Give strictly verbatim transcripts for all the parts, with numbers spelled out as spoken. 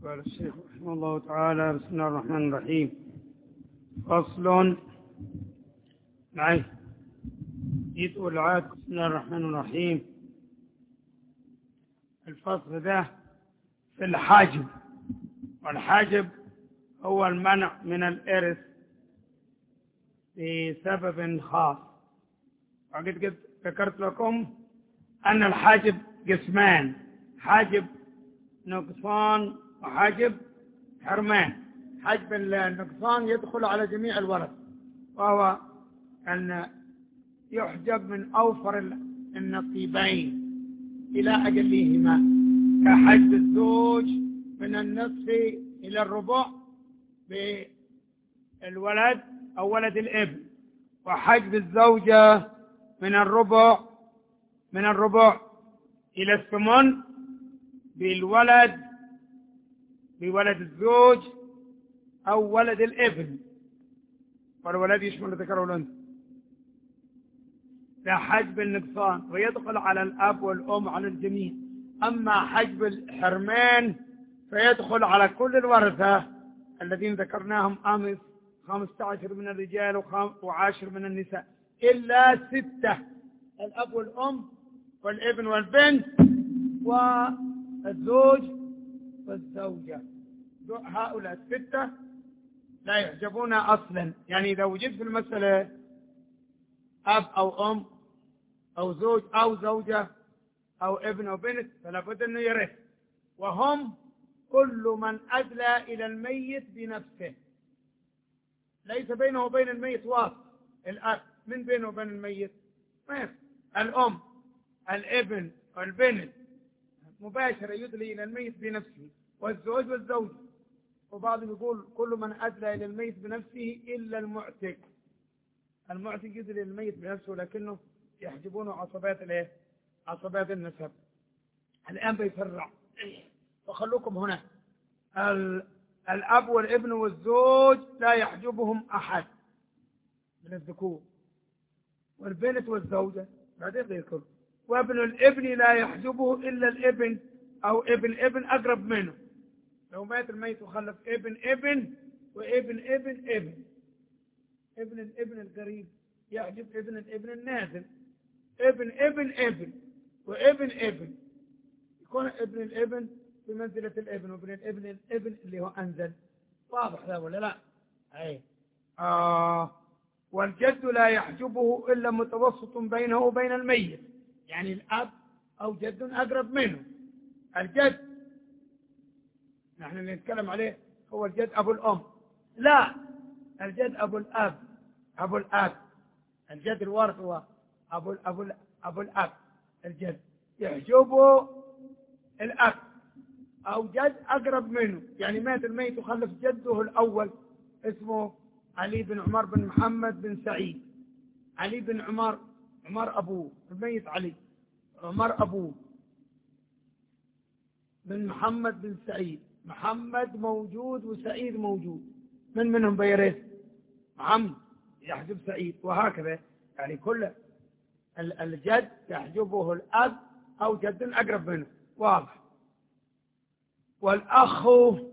قال الشيخ رحمه الله تعالى: بسم الله الرحمن الرحيم. فصل. معي يتقول عاد بسم الله الرحمن الرحيم. الفصل ده في الحاجب، والحاجب هو المنع من الإرث بسبب خاص. وقد قد ذكرت لكم أن الحاجب قسمان: حاجب نقصان وحاجب حرمان. حاجب النقصان يدخل على جميع الورث، وهو أن يحجب من أوفر النصيبين إلى أجلهما، كحجب الزوج من النصف إلى الربع بالولد أو ولد الابن، وحجب الزوجة من الربع من الربع إلى الثمن بالولد بولد الزوج أو ولد الابن، والولد يشمل الذكر والأنثى. ده حجب النقصان، ويدخل على الأب والأم على الجميع. أما حجب الحرمان فيدخل على كل الورثة الذين ذكرناهم أمس، خمسة عشر من الرجال وعاشر من النساء، إلا ستة: الأب والأم والابن والبنت والزوج والزوجة. هؤلاء الستة لا يحجبون أصلا. يعني إذا وجد في المسألة أب أو أم أو زوج أو زوجة أو ابن أو بنت فلا بد أنه يرث، وهم كل من أدلى إلى الميت بنفسه، ليس بينه وبين الميت واسط. الأب من بينه وبين الميت ما يفعل. الأم الابن والبنت مباشرة يدلي إلى الميت بنفسه، والزوج والزوجة. وبعضهم يقول كل من أدلى إلى الميت بنفسه إلا المعتق. المعتق يدلي إلى الميت بنفسه، لكنه يحجبونه عصبات الايه؟ عصبات النسب. الآن بيفرع، فخلوكم هنا. الأب والابن والزوج لا يحجبهم أحد من الذكور، والبنت والزوجة بعدين بيذكر. وابن الابن لا يحجبه إلا الابن أو ابن ابن أقرب منه. لو مات الميت وخلف ابن ابن وابن ابن ابن ابن الابن القريب يحجب ابن الابن النازل. ابن ابن ابن وابن ابن يكون ابن الابن بمنزلة الابن، وابن الابن الابن اللي هو أنزل. واضح ذا ولا لا؟ أي آه. والجد لا يحجبه إلا متوسط بينه وبين الميت، يعني الأب أو جد أقرب منه. الجد نحن اللي نتكلم عليه هو الجد أبو الأم، لا، الجد أبو الأب أبو الأب الجد الوارث هو أبو أبو أبو الأب. الجد يحجبه الأب أو جد أقرب منه. يعني مات الميت وخلف جده الأول اسمه علي بن عمر بن محمد بن سعيد. علي بن عمر، عمر أبوه الميت علي، عمر أبوه بن محمد بن سعيد. محمد موجود وسعيد موجود، من منهم بيرث؟ محمد يحجب سعيد، وهكذا. يعني كل الجد يحجبه الأب أو جد أقرب منه. واضح. والأخ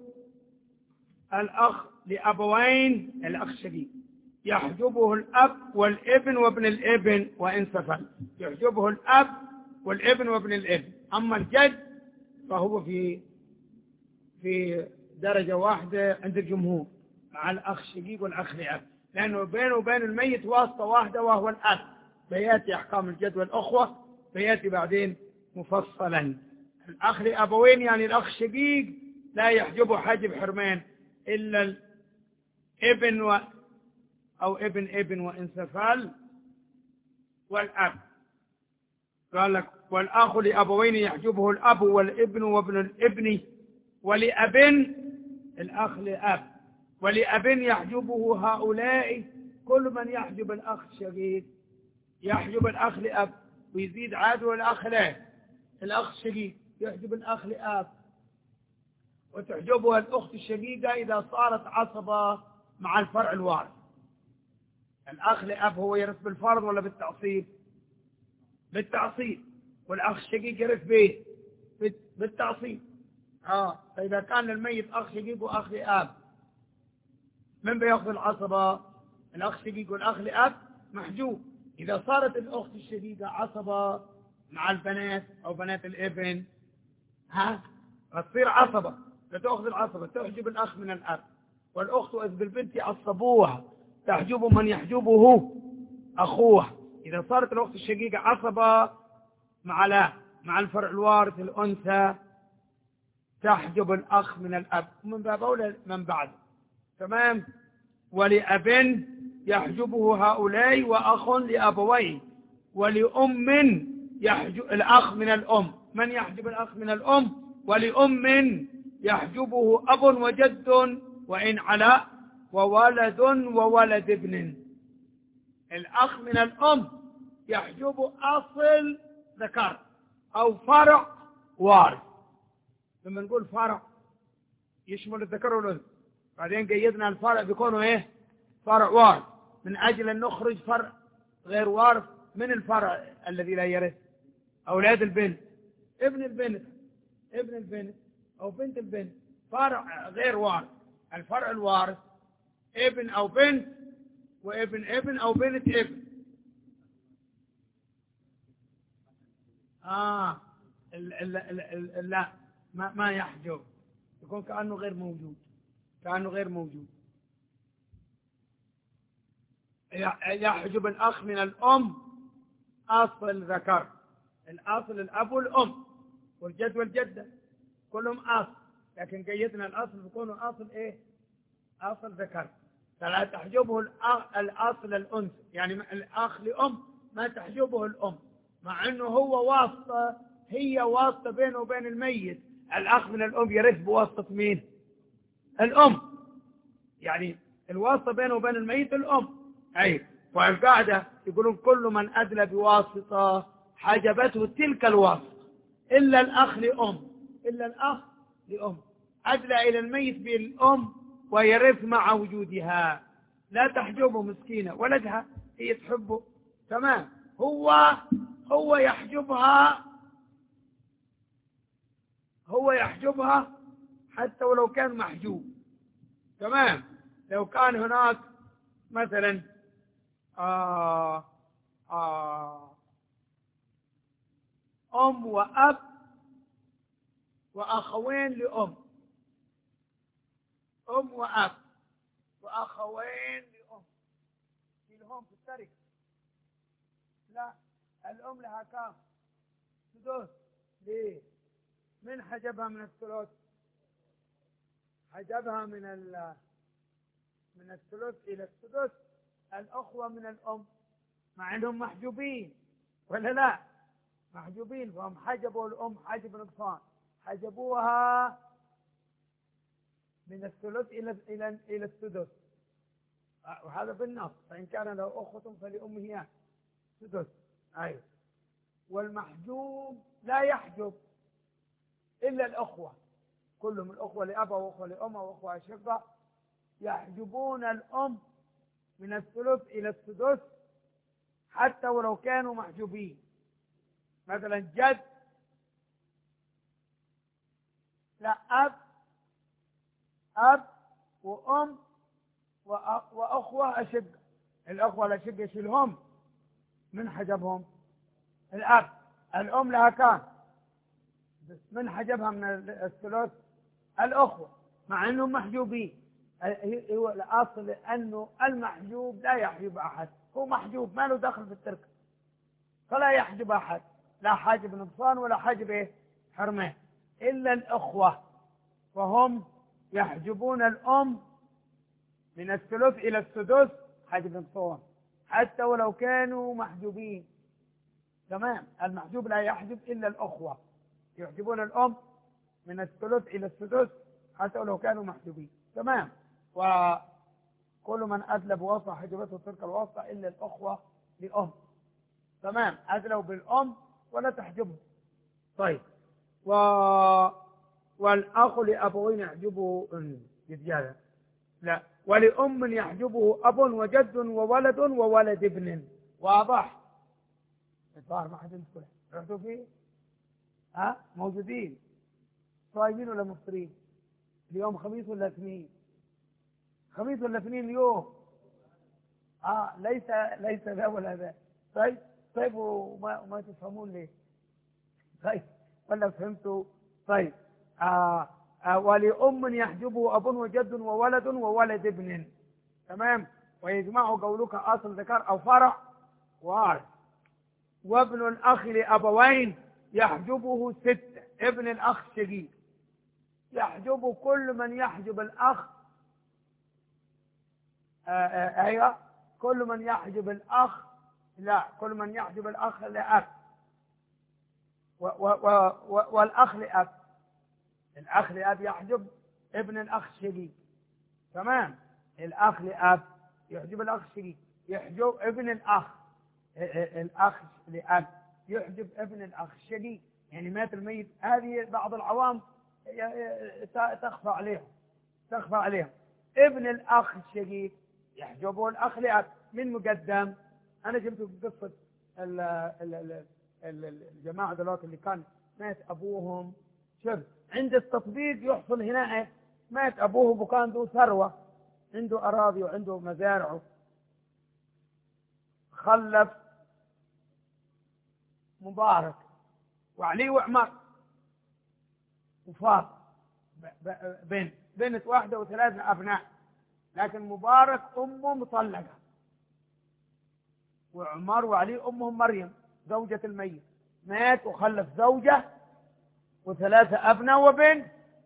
الأخ لأبوين، الأخ شقيق، يحجبه الأب والابن وابن الابن وإن سفل. يحجبه الأب والابن وابن الابن. أما الجد فهو في في درجة واحدة عند الجمهور مع الأخ شقيق والأخ لأب، لأنه بينه وبين الميت واسطة واحدة وهو الأب. بياتي أحكام الجد والأخوة بياتي بعدين مفصلا. الأخ لأبوين يعني الأخ شقيق لا يحجبه حاجب حرمان إلا الابن و أو ابن ابن وإن سفل والأب. قال لك: والأخ لأبوين يحجبه الأب والابن وابن الابن ولأبن الأخ لأب ولأبن يحجبه هؤلاء. كل من يحجب الأخ شقيق يحجب الأخ لأب، ويزيد عاد والأخ لا. الأخ شقيق يحجب الأخ لأب، وتحجبها الأخت الشقيقة إذا صارت عصبة مع الفرع الوارث. الأخ لأب هو يرث بالفرض ولا بالتعصيب؟ بالتعصيب. والأخ الشقيق يرث به بالتعصيب. اه فإذا كان الميت أخ شقيق وأخ لأب، من بياخذ العصبة؟ الأخ شقيق والأخ لأب محجوب. إذا صارت الأخت الشقيقة عصبة مع البنات أو بنات الابن، ها تصير عصبة، فتأخذ العصبة تحجب الأخ من الأب. والأخت إذ بالبنت يعصبوها تحجب من يحجبه أخوها. إذا صارت الأخت الشقيقة عصبة مع لا مع الفرع الوارث الأنثى تحجب الأخ من الأب، من باب أولى من بعد. تمام. ولأب يحجبه هؤلاء وأخ لأبويه، ولأم يحجب الأخ من الأم. من يحجب الأخ من الأم؟ ولأم يحجبه أب وجد وإن علا، وولد وولد ابن. الأخ من الأم يحجب أصل ذكر أو فرع وارث. لما نقول فرع يشمل الذكر والأنثى، بعدين قيدنا الفرع بيكونوا إيه؟ فرع وارث، من أجل أن نخرج فرع غير وارث من الفرع الذي لا يرث. أولاد البنت، ابن البنت، ابن البنت أو بنت البنت، فرع غير وارث. الفرع الوارث ابن أو بنت، وابن ابن أو بنت ابن. آه ال ال ال ال لا ما, ما يحجب، يكون كأنه غير موجود، كأنه غير موجود. يحجب الأخ من الأم أصل ذكر، الأصل الأب والأم والجد والجدة كلهم أصل، لكن قيدنا الأصل بيكونوا أصل إيه؟ أصل ذكر. فلا تحجبه الأصل الأنثى، يعني الأخ لأم ما تحجبه الأم، مع أنه هو واسطة، هي واسطة بينه وبين الميت. الأخ من الأم يرث بواسطة مين؟ الأم، يعني الواسطة بينه وبين الميت الأم. أي والقاعدة يقولون كل من أدلى بواسطة حجبته تلك الواسطة إلا الأخ لأم، إلا الأخ لأم أدلى إلى الميت بالأم ويرث مع وجودها، لا تحجبه مسكينة ولدها، هي تحبه. تمام. هو هو يحجبها، هو يحجبها حتى ولو كان محجوب. تمام. لو كان هناك مثلا آه آه أم وأب وأخوين لأم، أم وأب وأخوين لأم، لهم في التركة. لا، الأم لها كام؟ سدس. ليه؟ من حجبها من الثلث؟ حجبها من ال من الثلث إلى السدس الأخوة من الأم، مع أنهم محجوبين ولا لا؟ محجوبين، فهم حجبوا الأم حجب نقصان، حجبوها من الثلث إلى إلى إلى السدس، وهذا بالنص. فإن كان له أخوة فلأمه سدس. أيوه. والمحجوب لا يحجب إلا الأخوة، كلهم الأخوة لأب وأخوة لأم وأخوة أشقة يحجبون الأم من الثلث إلى السدس حتى ولو كانوا محجوبين. مثلا جد، لا أب، أب وأم وأخوة أشقة. الأخوة الأشقة يشيلهم من حجبهم الأب. الأم لها كان من حجبها من الثلث الأخوة، مع أنهم محجوبين. هو الأصل أنه المحجوب لا يحجب أحد، هو محجوب ما له دخل في التركة، فلا يحجب أحد، لا حاجب نقصان ولا حاجب إيه؟ حرمان، إلا الأخوة، فهم يحجبون الأم من الثلث إلى السدس حاجب نقصان حتى ولو كانوا محجوبين. تمام. المحجوب لا يحجب إلا الأخوة، يحجبون الأم من الثلث إلى السدس حتى ولو كانوا محجوبين. تمام. وكل من أدلى بواسطة حجبته تلك الواسطة إلا الأخوة لأم. تمام. أدلوا بالأم ولا تحجبه. طيب. و... والأخ لأبوين يحجبه يتجاهل، لا، ولأم يحجبه أب وجد وولد وولد ابن. واضح؟ الظاهر ما حد يدخل، رحتوا فيه؟ ها موجودين. صايمين ولا مفطرين؟ اليوم خميس ولا اثنين؟ خميس ولا اثنين اليوم؟ اه ليس ليس ذا ولا ذا. طيب طيب وما وما تفهمون ليه؟ طيب ولا فهمتوا؟ طيب آه آه ولأم يحجبه أب وجد وولد وولد ابن. تمام. ويجمع قولك أصل ذكر أو فرع وارث. وابن الأخ لأبوين يحجبه ستة. ابن الأخ شقيق يحجب كل من يحجب الأخ. أيوة كل من يحجب الأخ. لا كل من يحجب الأخ لأب و و و والأخ لأب. الأخ لأب يحجب ابن الأخ شقيق. تمام. الأخ لأب يحجب الأخ شقيق. يحجب ابن الأخ الأخ لأب يحجب ابن الأخ الشقيق. يعني مات الميت. هذه بعض العوام تخفى عليهم تخفى عليهم. ابن الأخ الشقيق يحجبه الأخ لأب. من مقدم؟ أنا جبت قصة الجماعة دلوقتي اللي كان مات أبوهم. شوف عند التطبيق يحصل هنا مات أبوه وكان ذو ثروة عنده أراضي وعنده مزارعه. خلف مبارك وعلي وعمر وفاطمة بنت بنت واحدة وثلاثة أبناء. لكن مبارك أمه مطلقة وعمر وعلي أمهم مريم زوجة الميت. مات وخلف زوجة وثلاثة أبناء وبنت.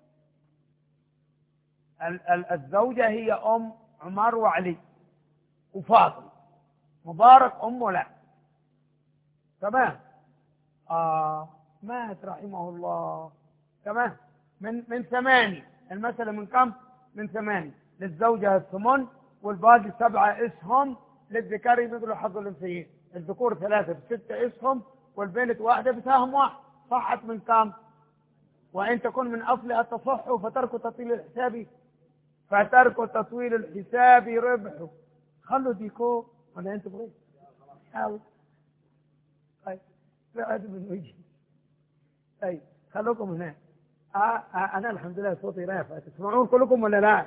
الزوجة هي أم عمر وعلي وفاطمة. مبارك أمه لا. تمام. آه مات رحمه الله. تمام. من من ثمانية. المسألة من كم؟ من ثمانية. للزوجة الثمن والباقي سبعة اسهم. للذكر مثل حظ الأنثيين. الذكور ثلاثة بستة اسهم والبنت واحدة بسهم واحد. صحت من كم؟ وإن تكون من أصلها تصح فترك تطويل الحساب فترك تطويل الحساب ربحه. خلوا ديكو ولا أنت بغيت؟ حاول. طيب لا أدب من وجهي. طيب خلوكم هنا. آه آه أنا الحمد لله صوتي رافع. تسمعون كلكم ولا لا؟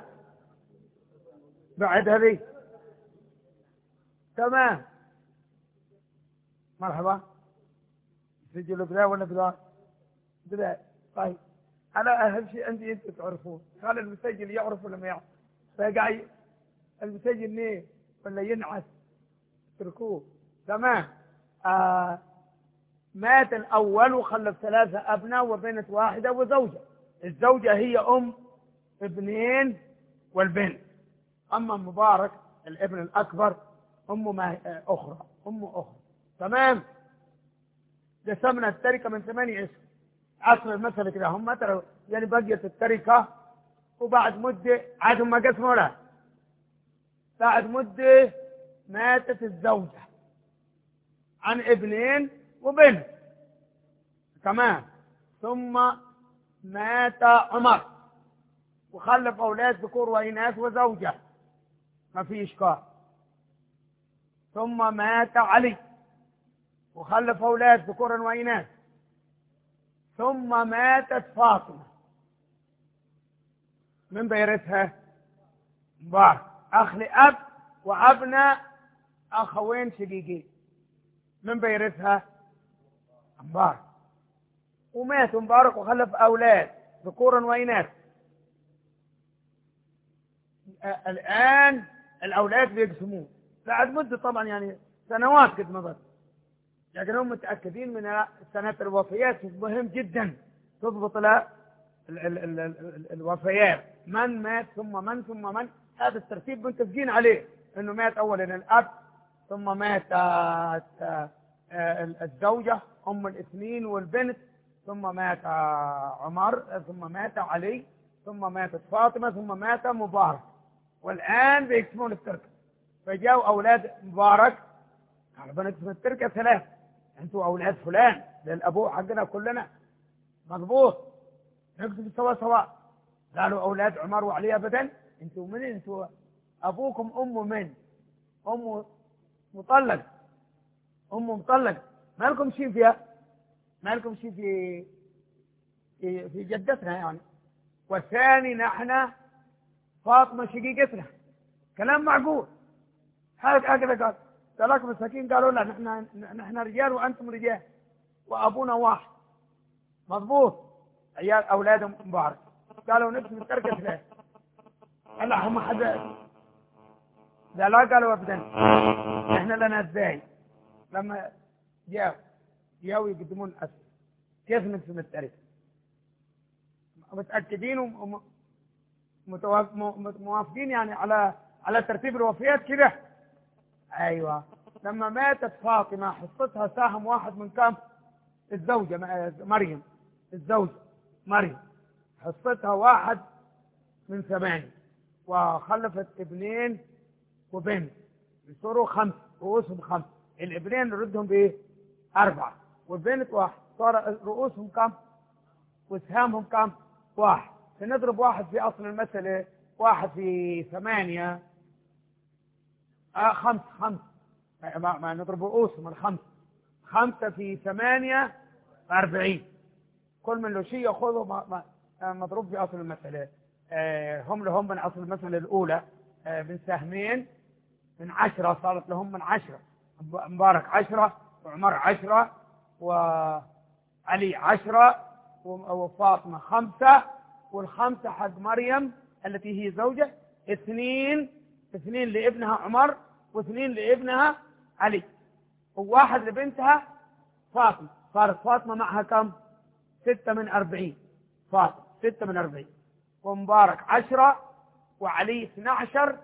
بعد هذه. تمام. مرحبا. سجلوا بلا ولا بلا؟ بلا. طيب أنا أهم شيء عندي أنتم تعرفون. قال المسجل يعرف ولا ما يعرف؟ فقاعد المسجل ليه ولا ينعس؟ اتركوه. تمام. آه مات الأول وخلف ثلاثة أبناء وبنت واحدة وزوجة. الزوجة هي أم ابنين والبنت. أما مبارك الابن الأكبر أمه أخرى أمه أخرى. تمام. قسمنا التركة من ثمانية اسم. أصل المسألة كده هم ترى يعني بقيت التركة وبعد مدة عاد هم قسموا لها. بعد مدة ماتت الزوجة عن ابنين وبنت كمان. ثم مات عمر وخلف أولاد ذكور وإناث وزوجة ما في إشكال. ثم مات علي وخلف أولاد ذكورا وإناث. ثم ماتت فاطمة. من بيرثها؟ مبارك أخ لأب وأبناء أخوين شقيقين. من بيرثها؟ مبارك. ومات مبارك وخلف أولاد ذكورا وإناث. الآن الأولاد بيقسمون بعد مدة طبعا يعني سنوات قد مضت. لكن هم متأكدين من سنة الوفيات. مهم جدا تضبط له الوفيات من مات ثم من ثم من. هذا الترتيب متفقين عليه انه مات اولا الاب ثم مات الزوجة ام الاثنين والبنت ثم مات عمر ثم مات علي ثم ماتت فاطمة ثم مات مبارك. والآن بيقسمون التركة. فجاءوا أولاد مبارك قالوا بنقسم التركة ثلاث. أنتوا أولاد فلان للأبو حقنا كلنا مضبوط نقسم سوا سوا. قالوا أولاد عمر وعلي أبدا. أنتوا من أنتوا؟ أبوكم أمه من؟ أمه مطلق. أمه مطلق. ما لكم شيء فيها. ما لكم شيء في في جدتنا يعني، والثاني نحن فاطمة شقيقتنا. كلام معقول. هكذا قال. ذلك مساكين قالوا لا نحن نحن رجال وأنتم رجال وأبونا واحد. مضبوط. عيال أولادهم مبارك. قالوا نبي نترك ثلاث. هلا هم حد لا لا قالوا أبدا نحن لنا ازاي. لما جاءوا جاءوا يقدمون أسئلة كيف نقسم التركة؟ متأكدين وموافقين يعني على على ترتيب الوفيات كده. ايوه. لما ماتت فاطمه حصتها سهم واحد من كم؟ الزوجه مريم. الزوجه مريم حصتها واحد من ثمانيه، وخلفت ابنين وبنت يصيروا خمسه، رؤوسهم خمسه. الابنين نردهم بايه؟ اربعه، والبنت واحد، صار رؤوسهم كم؟ وسهامهم كم؟ واحد. سنضرب واحد في أصل المسألة، واحد في ثمانية آه خمس خمس ما, ما نضرب رؤوسهم الخمس. خمسة في ثمانية أربعين. كل من له شيء يأخذه ما ما مضروب في أصل المسألة. آه هم لهم من أصل المسألة الأولى آه من سهمين من عشرة، صارت لهم من عشرة. مبارك عشرة، وعمر عشرة، وعلي عشرة، وفاطمة خمسة، والخمسة حق مريم التي هي زوجة اثنين. اثنين لابنها عمر، واثنين لابنها علي، وواحد لبنتها فاطمة. صارت فاطمة معها كم؟ ستة من أربعين. فاطمة ستة من أربعين، ومبارك عشرة، وعلي اثنى عشر،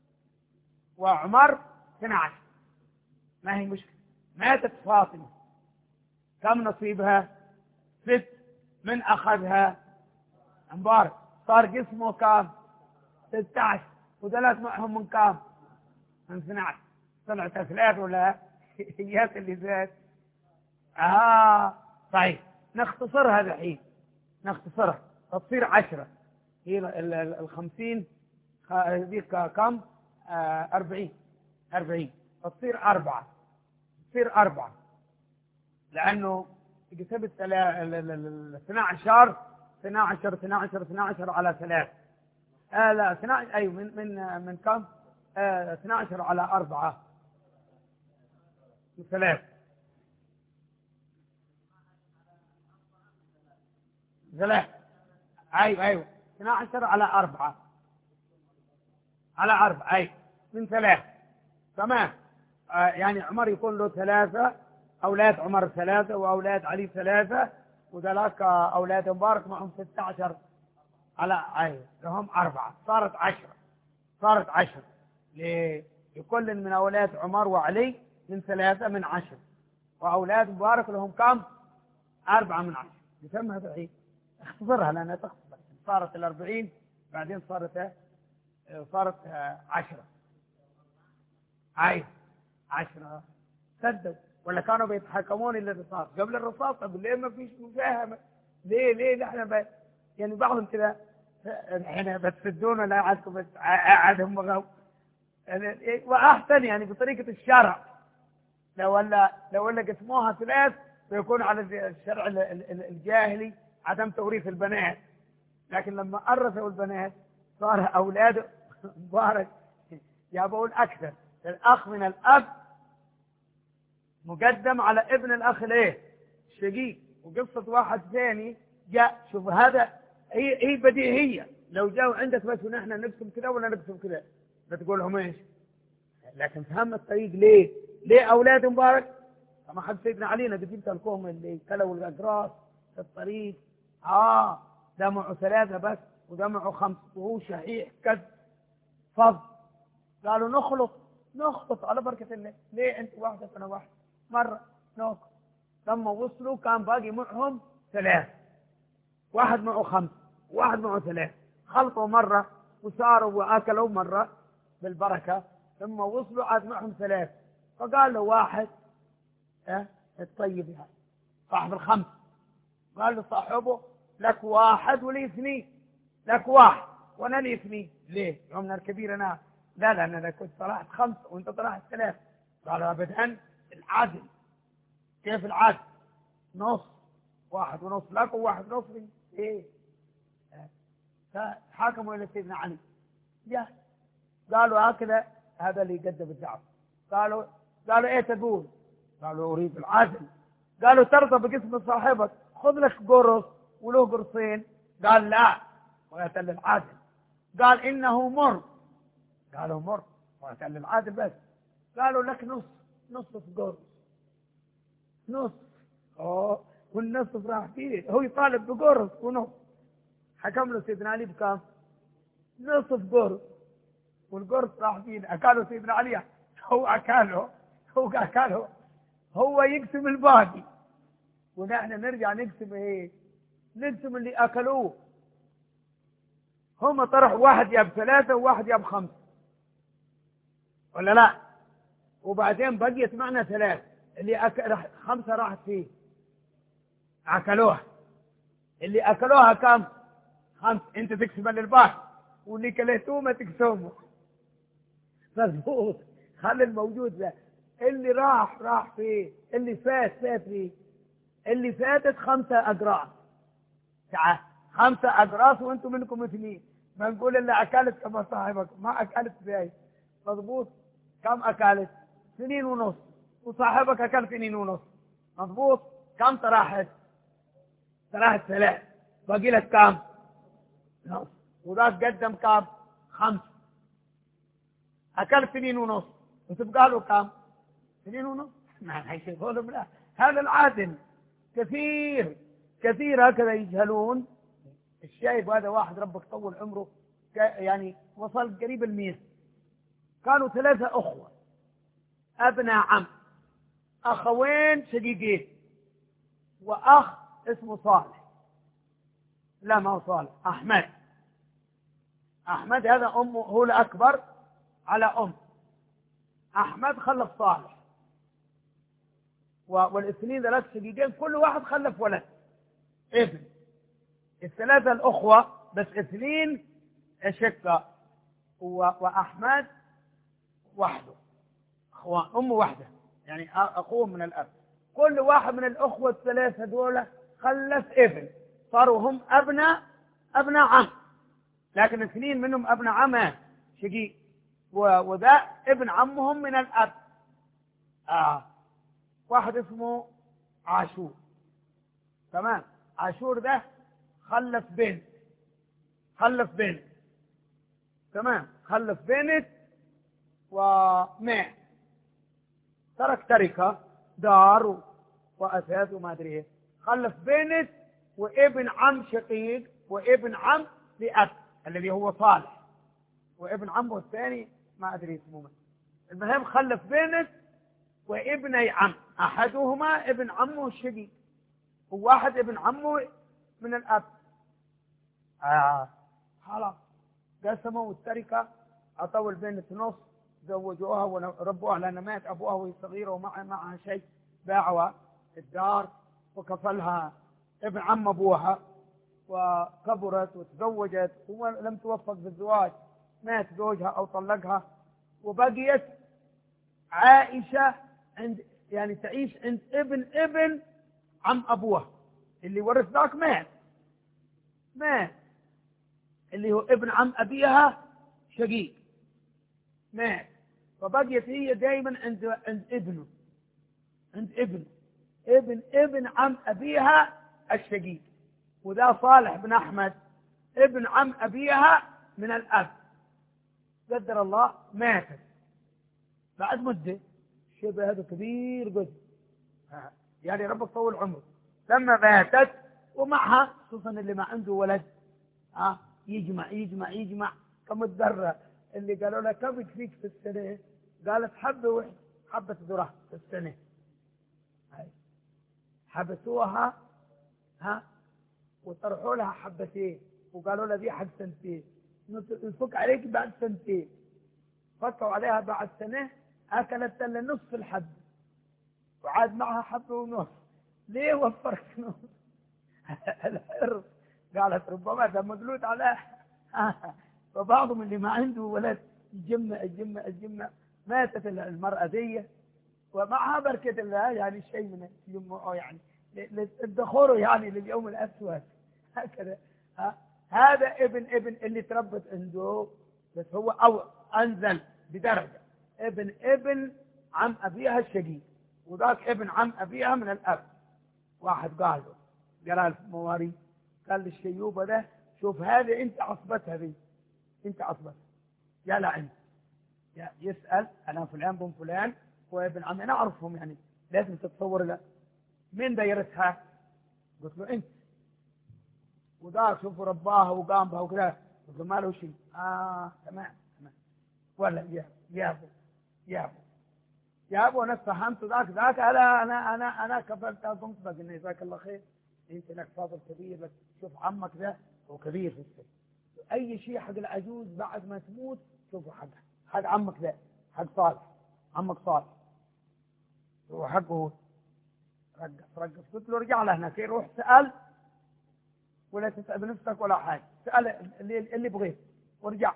وعمر اثنى عشر. ما هي مشكلة. ماتت فاطمة كم نصيبها؟ ست. من أخذها؟ مبارك. صار جسمه كام؟ ستة عشر، وثلاث معهم من كام؟ من اثنى عشر. طلعت ثلاث ولا هي اللي زاد؟ اه طيب نختصرها الحين، نختصرها تصير عشرة. هي الخمسين هذيك كم؟ آه أربعين. أربعين تصير أربعة. تصير أربعة لأنه كتبت اثنى عشر اثنى عشر اثنى عشر اثنى عشر على ثلاث. آه لا اثنى عشر أيوة من من من كم؟ آه اثنى عشر على أربعة ثلاث. ثلاث أيوة أيوة اثنى عشر على أربعة على أربعة أيوة من ثلاث. تمام. آه يعني عمر يكون له ثلاثة، أولاد عمر ثلاثة، وأولاد علي ثلاثة، وذلك أولاد مبارك معهم ستة عشر على أيوة لهم أربعة. صارت عشرة. صارت عشرة لكل من أولاد عمر وعلي من ثلاثة من عشر، وأولاد مبارك لهم كم؟ أربعة من عشر. يسمى هذا الحين اختصرها لأنها تختصر. صارت الأربعين بعدين صارت صارت عشرة. أيوة عشرة. صدق ولا كانوا بيتحكمون إلا الرصاص قبل الرصاص؟ طب ليه ما فيش مفاهمة؟ ليه ليه نحن ب... يعني بعضهم كذا احنا بتسدونا لا عادكم بس عادهم غو يعني. وأحسن يعني بطريقة الشرع. لو ولا لو ولا قسموها ثلاث بيكون على الشرع الجاهلي عدم توريث البنات. لكن لما أرثوا البنات صار أولاده مبارك جابوا الأكثر. الأخ من الأب مقدم على ابن الأخ الايه؟ الشقيق. وقصة واحد ثاني جاء. شوف هذا هي هي بديهية. لو جاءوا عندك بس ونحن نقسم كذا ولا نقسم كذا بتقول لهم ايش؟ لكن فهم الطريق. ليه؟ ليه أولاد مبارك؟ كما حد سيدنا علي قلت لكم اللي كلوا الأقراص في الطريق اه ده معه ثلاثة بس وده معه خمس وهو شحيح كذب فض. قالوا نخلط نخلط على بركة الله. ليه انت واحدة انا واحد؟ مرة نخلط. لما وصلوا كان باقي معهم ثلاث، واحد معه خمس واحد معه ثلاث. خلطوا مرة وصاروا وأكلوا مرة بالبركة. ثم وصلوا عاد معهم ثلاث. فقال له واحد اه الطيب يعني صاحب الخمس قال له صاحبه لك واحد ولي اثنين. لك واحد وانا لي اثنين. ليه؟ يومنا الكبير انا لا لا انا كنت طلعت خمس وانت طلعت ثلاث. قال ابدا العدل. كيف العدل؟ نص. واحد ونص لك وواحد ونص لي. إيه؟ فحاكموا إلى سيدنا علي. جاء قالوا هكذا هذا اللي يقدم الدعوة. قالوا قالوا إيه تقول؟ قالوا أريد العدل. قالوا ترضى بقسم صاحبك، خذ لك قرص وله قرصين. قال لا، ويأتي للعادل. قال إنه مر. قالوا مر ويأتي للعادل بس. قالوا لك نص، نصف قرص، نص. أوه، والنصف راح فيه، هو يطالب بقرص ونص. حكم له سيدنا علي بكام؟ نصف قرص، والقرص راح فيه. أكله سيدنا علي، هو أكله، هو أكله، هو يقسم الباقي، ونحن نرجع نقسم ايه؟ نقسم اللي اكلوه. هم طرح واحد ياب ثلاثة وواحد ياب خمسة، ولا لا؟ وبعدين بقيت معنا ثلاثة، اللي أكل خمسة راحت فيه، اكلوها. اللي اكلوها كم؟ خمسة. انت تقسم للباقي، واللي كليتوه ما تقسمه. مظبوط. خلي الموجود ده. اللي راح راح فيه، اللي فات فات فيه. اللي فاتت خمسة أقراص. تعال خمسة أقراص وأنتم منكم اثنين. ما نقول اللي أكلت كما صاحبك ما أكلت بأي. مضبوط. كم أكلت؟ سنين ونص. وصاحبك أكل سنين ونص. مضبوط. كم طرحت؟ طرحت ثلاث. باقي لك كم؟ نص. وذاك قدم كم؟ خمس. أكل سنين ونص وتبقى له كم؟ سنين ونص. ما هيشوفوا لا. هذا العادل. كثير كثير هكذا يجهلون. الشايب هذا واحد ربك طول عمره، يعني وصل قريب المية. كانوا ثلاثة أخوة أبناء عم، أخوين شقيقين، وأخ اسمه صالح. لا ما هو صالح، أحمد. أحمد هذا أمه هو الأكبر على أم. أحمد خلف صالح، والاثنين ثلاث شقيقين كل واحد خلف ولد ابن. الثلاثة الأخوة بس اثنين شقة، وأحمد وحده، أخوان أمه واحدة، يعني أخوه من الأب. كل واحد من الأخوة الثلاثة دول خلف ابن، صاروا هم أبناء أبناء عم، لكن اثنين منهم أبناء عم شقيق، وذا ابن عمهم من الأب. آه. واحد اسمه عاشور. تمام. عاشور ده خلف بنت، خلف بنت. تمام. خلف بنت ومات، ترك تركة دار وأثاث وما أدري إيه. خلف بنت وابن عم شقيق وابن عم لأب الذي هو صالح، وابن عمه الثاني ما أدري اسمه. المهم خلف بنت وابني عم، أحدهما ابن عمه الشقيق وواحد ابن عمه من الأب. آه. خلاص قسموا التركة، أعطوا البنت نص، زوجوها وربوها لأن مات أبوها وهي صغيرة وما معها شيء. باعوا الدار وكفلها ابن عم أبوها، وكبرت وتزوجت ولم توفق بالزواج، مات زوجها أو طلقها، وبقيت عائشة عند يعني تعيش عند ابن ابن عم أبوها اللي ورث ذاك مات مات اللي هو ابن عم أبيها شقيق مات. فبقيت هي دائما عند عند ابنه عند ابن ابن ابن عم أبيها الشقيق. وذا صالح بن أحمد ابن عم أبيها من الأب. قدر الله ماتت بعد مدة، الشبه هذا كبير قد يعني ربك طول عمره. لما ماتت ومعها خصوصا اللي ما عنده ولد ها يجمع يجمع يجمع كم الذرة اللي قالوا لها كم يكفيك في السنة؟ قالت حبة واحدة، حبة ذرة في السنة. حبسوها ها وطرحوا لها حبتين وقالوا لها دي حد سنتين، نفك عليك بعد سنتين. فكوا عليها بعد سنة أكلت إلا نصف الحب وعاد معها حبة ونص. ليه وفرت نص؟ الحرص. قالت ربما ده مدلوت عليه. فبعضهم اللي ما عنده ولد يجمع يجمع يجمع. ماتت المرأة دي ومعها بركة الله يعني شيء من يجمعه يعني للدخور يعني لليوم الأسود. هكذا. ها؟ هذا ابن ابن اللي تربت عنده، بس هو أو أنزل بدرجة. ابن ابن عم أبيها الشقيق، وذاك ابن عم أبيها من الأب. واحد قال له، قال في مواريث، قال للشيوبة ده شوف هذه أنت عصبتها ذي، أنت عصبتها. يا لا أنت يا يسأل أنا فلان بن فلان وابن عمي أنا أعرفهم، يعني لازم تتصور له مين دايرتها؟ قلت له أنت. وذاك شوفوا رباها وقام بها وكذا. قلت له ما له شيء. آه تمام تمام. ولا يا يا أبو يا أبو يا أبو أنا فهمت ذاك ذاك أنا أنا أنا أنا كفلت قمت بك إن جزاك الله خير، أنت لك فاضل كبير، بس شوف عمك ده هو كبير في السن، أي شيء حق العجوز بعد ما تموت شوفوا حقها، حق عمك ده، حق صالح، عمك صالح هو حقه. رقص رقص. قلت له ارجع له هناك، روح سأل ولا تسأل بنفسك ولا حاجة، سأل اللي اللي بغيت وارجع.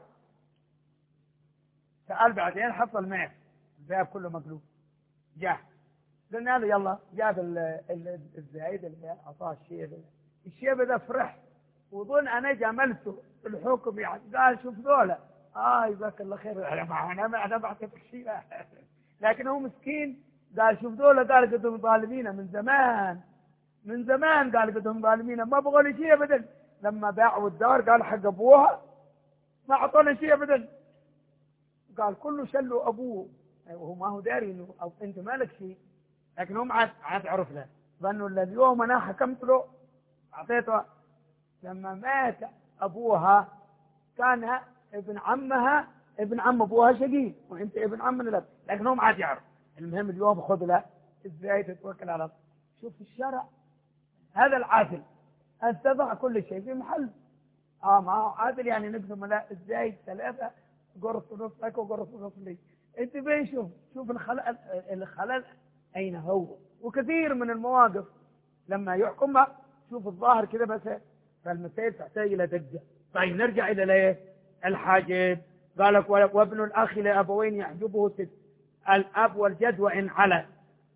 سأل بعدين حصل معه الباب كله مقلوب. جاء قلنا له يلا، جاب الزايد اللي أعطاه الشيبة. الشيبة ده فرح وظن أنا جملته الحكم، يعني قال شوف ذولا آه جزاك الله خير، أنا أنا أنا بعتبر شيء لكن هو مسكين. قال شوف ذولا، قال قدهم ظالمين من زمان من زمان، قال قدهم ظالمين ما بغوا لي شيء أبدا. لما باعوا الدار قال حق أبوها ما أعطونا شيء أبدا. قال كله شلوا أبوه، وهو ما هو داري إنه أو أنت مالك شيء، لكن هم عاد عاد عرف له، ظنوا اليوم أنا حكمت له أعطيته. لما مات أبوها كان ابن عمها ابن عم أبوها شقيق، وأنت ابن عم من الأب، لكن هم عاد يعرف. المهم اليوم خذ له إزاي تتوكل على الله. شوف الشرع هذا العادل، أن تضع كل شيء في محل. آه ما هو عادل يعني نقسم لا إزاي ثلاثة قرص نص لك وقرص نص لي. أنت بين شوف شوف الخلل الخلل أين هو. وكثير من المواقف لما يحكم شوف الظاهر كذا بس، فالمسائل تحتاج إلى دقة. طيب نرجع إلى ليه الحاجب. قالك وابن الأخ لأبوين يحجبه ست، الأب والجد وإن على،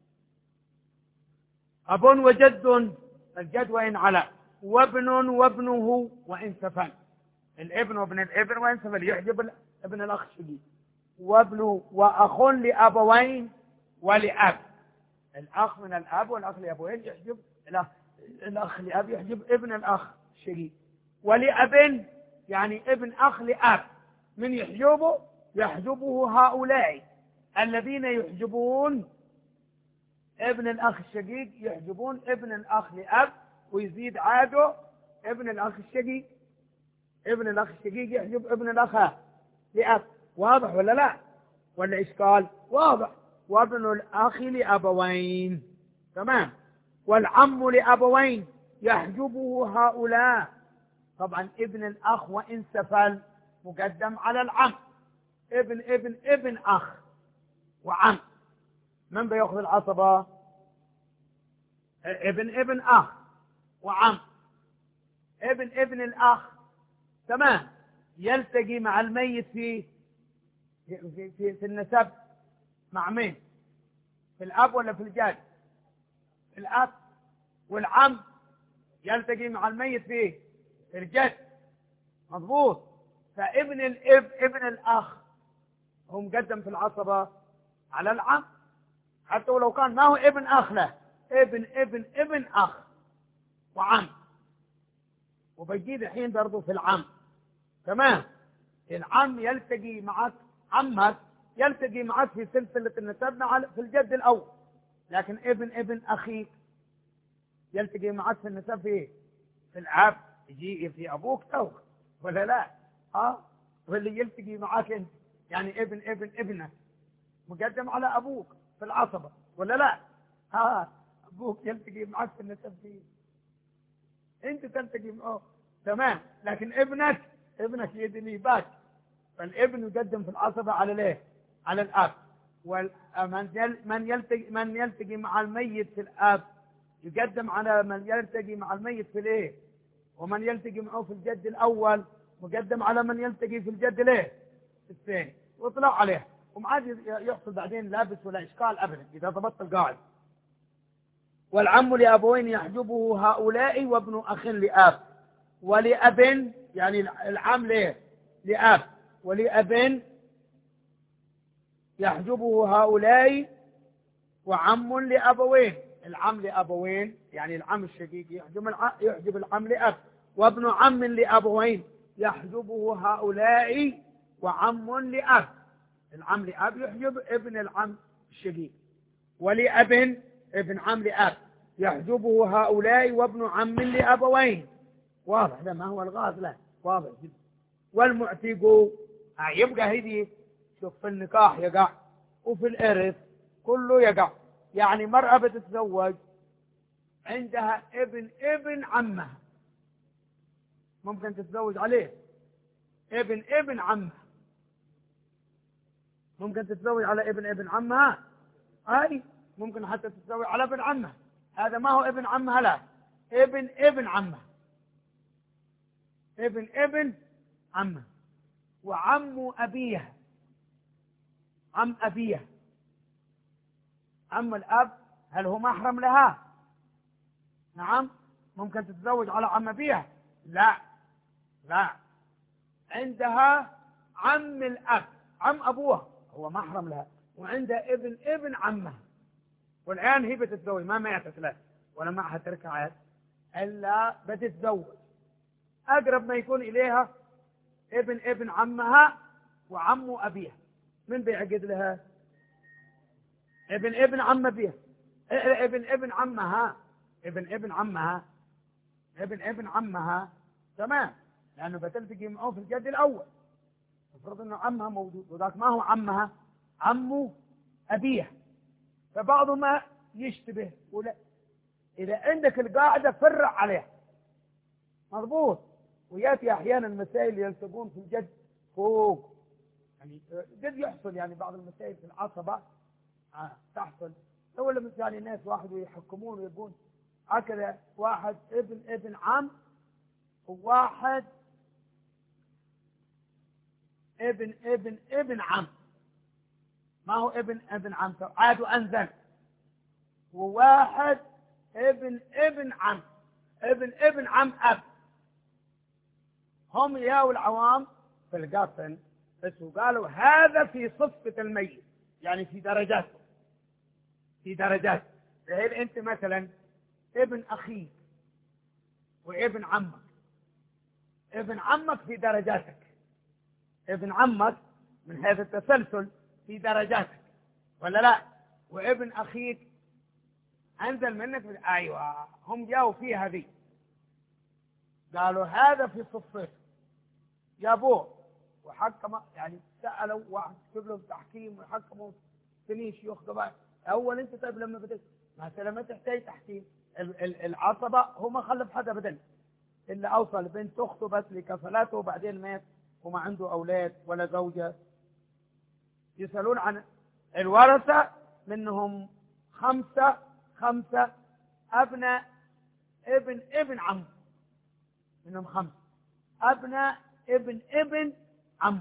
أب وجد، الجد وإن على، وابن وابنه وإن سفل، الابن وابن الابن وإن سفل يحجب ابن الأخ الشقيق. وابن وأخ لأبوين ولأب، الأخ من الأب والأخ لأبوين يحجب الأخ لأب يحجب ابن الأخ الشقيق. ولأب يعني ابن أخ لأب من يحجبه؟ يحجبه هؤلاء الذين يحجبون ابن الأخ الشقيق، يحجبون ابن الأخ لأب، ويزيد عاده ابن الأخ الشقيق. ابن الأخ الشقيق يحجب ابن الأخ لأب. واضح ولا لا؟ ولا إشكال؟ واضح. وابن الأخ لأبوين تمام. والعم لأبوين يحجبه هؤلاء. طبعا ابن الأخ وإن سفل مقدم على العم. ابن ابن ابن أخ وعم، من بيأخذ العصبة؟ ابن ابن أخ وعم. ابن ابن الأخ تمام يلتقي مع الميت في في في, في النسب مع مين؟ في الأب ولا في الجد؟ في الأب. والعم يلتقي مع الميت في في الجد مضبوط. فابن الاب ابن الأخ هو مقدم في العصبة على العم، حتى ولو كان ما هو ابن أخ له، ابن ابن ابن أخ وعم. وبيجي الحين برضه في العم تمام. العم يلتقي معك، عمك يلتقي معك في سلسلة النسب في الجد الأول، لكن ابن ابن أخيك يلتقي معك في النسب في في الأب، يجي في أبوك توك ولا لا؟ ها؟ واللي يلتقي معك انت يعني ابن ابن ابنك مقدم على أبوك في العصبة ولا لا؟ ها؟ أبوك يلتقي معك في النسب فيه، أنت تلتقي معه تمام. لكن ابنك ابنك يدني باك، فالابن يقدم في العصبة على ليه؟ على الأب. ومن من يلتقي من يلتقي مع الميت في الأب يقدم على من يلتقي مع الميت في الايه؟ ومن يلتقي معه في الجد الأول مقدم على من يلتقي في الجد ليه؟ الثاني. واطلع عليه وما عاد يحصل بعدين لابس ولا إشكال أبدا إذا ضبطت القاعدة. والعم لأبوين يحجبه هؤلاء وابن أخ لأب. ولأب يعني العم ليه لأب، ولأب يحجبه هؤلاء، وعم لأبوين. العم لأبوين يعني العم الشقيق يحجب العم, يحجب العم لأب، وابن عم لأبوين يحجبه هؤلاء، وعم لأب. العم لأب يحجب ابن العم الشقيق، ولأب ابن عم لأب يحجبه هؤلاء، وابن عم لأبوين. واضح ده ما هو الغاز؟ لا واضح جدا. والمعتق يبقى هدي، شوف في النكاح يقع وفي الإرث كله يقع. يعني مرأة بتتزوج عندها ابن ابن عمها، ممكن تتزوج عليه. ابن ابن عمها ممكن تتزوج على ابن ابن عمها، اي ممكن حتى تتزوج على ابن عمها. هذا ما هو ابن عمها، لا، ابن ابن عمها، ابن ابن عمها. وعم أبيها، عم أبيها، عم الأب هل هو محرم لها؟ نعم. ممكن تتزوج على عم أبيها؟ لا لا، عندها عم الأب، عم أبوها هو محرم لها، وعندها ابن ابن عمها. والآن هي بتتزوج، ما ماتت لا ولا معها تركة إلا بتتزوج. أقرب ما يكون إليها ابن ابن عمها وعم أبيها. من بيعقد لها؟ ابن ابن عم أبيها، ابن ابن عمها، ابن ابن عمها، ابن ابن عمها. تمام، لأنه بتلتقي معه في الجد الأول. افرض أنه عمها موجود وذاك ما هو عمها، عمه أبيها، فبعضهما يشتبه. ولا إذا عندك القاعدة فرع عليها مضبوط. وياتي أحيانا مسائل يلتقون في الجد فوق، يعني قد يحصل يعني بعض المسائل في العصبة آه تحصل. لو لما يعني ناس واحد ويحكمون ويقول هكذا، واحد ابن ابن عم وواحد ابن ابن ابن عم، ما هو ابن ابن عم عاد وأنزل، وواحد ابن ابن عم، ابن ابن عم أب. هم يا العوام في القاطن بس وقالوا هذا في صفة الميت، يعني في درجات، في درجات. هل أنت مثلا ابن أخيك وابن عمك، ابن عمك في درجاتك، ابن عمك من هذا التسلسل في درجاتك ولا لا؟ وابن أخيك أنزل منك، أيوة هم جاوا في هذه، قالوا هذا في صفته جابوه وحكم، يعني سألوا واحد كتب تحكيم وحكموا سنين شيوخ قبائل. أول أنت طيب لما بدأت مثلا ما تحتاج تحكيم، العصبة هو ما خلف حدا بدل إلا أوصل بنت أخته بس لكفلاته، وبعدين مات وما عنده أولاد ولا زوجة. يسألون عن الورثة، منهم خمسة خمسة أبناء ابن ابن عم، منهم خمسة أبناء ابن ابن عم،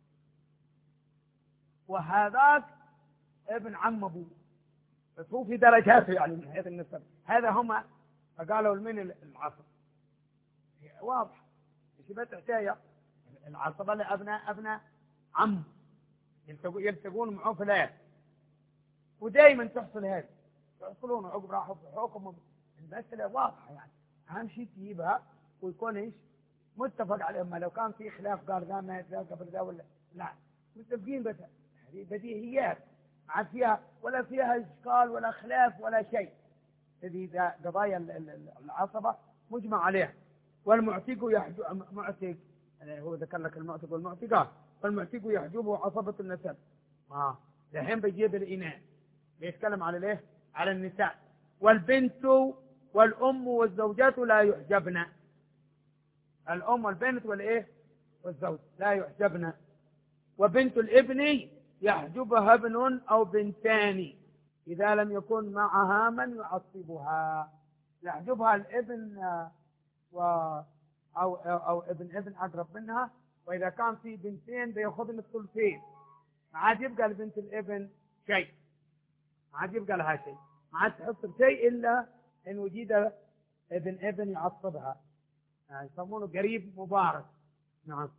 وهذاك ابن عم أبوه، بس هو في درجاته يعني من حيث النسب. هذا هم فقالوا من العصر واضح. إيش بتحتاج العصبة لأبناء أبناء عم يلتقون معه في الآيات، ودائما تحصل هذا، يحصلون عقب راحوا في حكم. المسألة واضحة يعني، أهم شيء تجيبها ويكون إيش متفق عليه. أما لو كان في خلاف قال ذا ما ذا قبل ذا ولا لا، متفقين بس هذه بديهيات ما فيها ولا فيها إشكال ولا خلاف ولا شيء. هذه قضايا العصبة مجمع عليها. والمعتق يحجب، معتق يعني هو ذكر لك المعتق والمعتقة، فالمعتق يحجبه عصبة النسب. آه الحين بيجيب الإناء، بيتكلم على ليه؟ على النساء. والبنت والأم والزوجات لا يحجبن، الأم والبنت والإيه والزوج لا يحجبن. وبنت الابن يحجبها ابن أو بنتان إذا لم يكن معها من يعصبها. يحجبها الابن و أو, أو ابن ابن أقرب منها، وإذا كان في بنتين بيأخذن الثلثين، ما عاد يبقى لبنت الابن شيء، ما عاد يبقى لها شيء، ما عاد تحصل شيء إلا إن وجد ابن ابن يعصبها. يعني يسمونه قريب مبارك. نعم.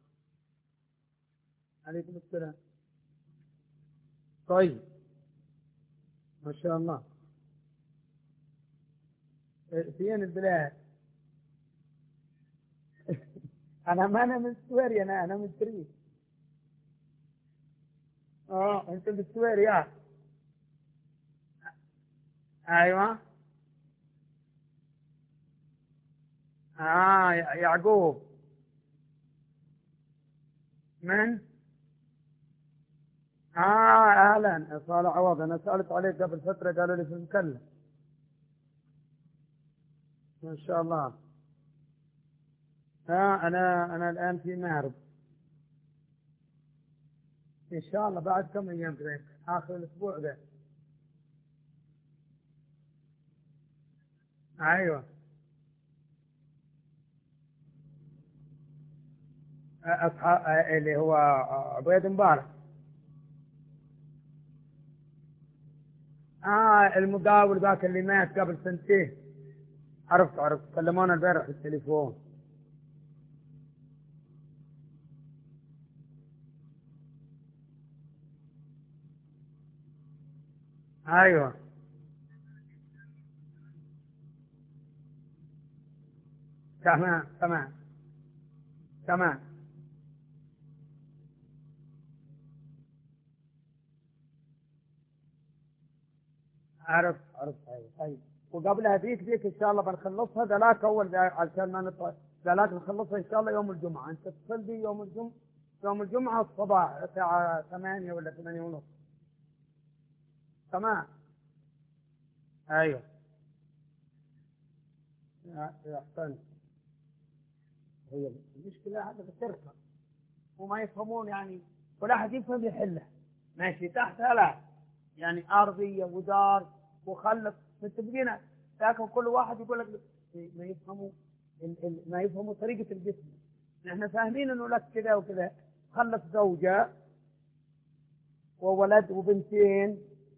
عليكم السلام. طيب ما شاء الله. فين البلاد؟ انا ما انا من السويري، انا انا من تريد. اه انت من السويري يا ايوه. اه يعقوب من اه اهلا صالح عوض. انا سالت عليك قبل فتره قالوا لي في المكلف. ما شاء الله. آه انا انا الان في مهرب. ان شاء الله بعد كم ايام كذا اخر الاسبوع ده. ايوه. أصحاب اللي هو عبيد مبارك. اه المقاول ذاك اللي مات قبل سنتين. عرفت عرفت كلمونا البارح في التليفون. ايوه تمام تمام تمام. عرفت عرفت ايوه ايوه. وقبلها ذيك ذيك ان شاء الله بنخلصها ذلاك اول عشان ما نطلع. ذلاك بنخلصها ان شاء الله يوم الجمعه. انت اتصل بي يوم الجمعه. يوم الجمعه الصباح الساعه ثمانية ولا ثمانية ونص. تمام. ايوه. احسنت. هي المشكله هذا بتركب وما يفهمون يعني. ولا حد يفهم يحلها. ماشي تحتها لا يعني ارضيه ودار وخلف متفقين. لكن كل واحد يقول لك ما يفهموا ال- ال- ما يفهموا طريقه الجسم. نحن فاهمين انه لك كذا وكذا. خلف زوجه وولد وبنتين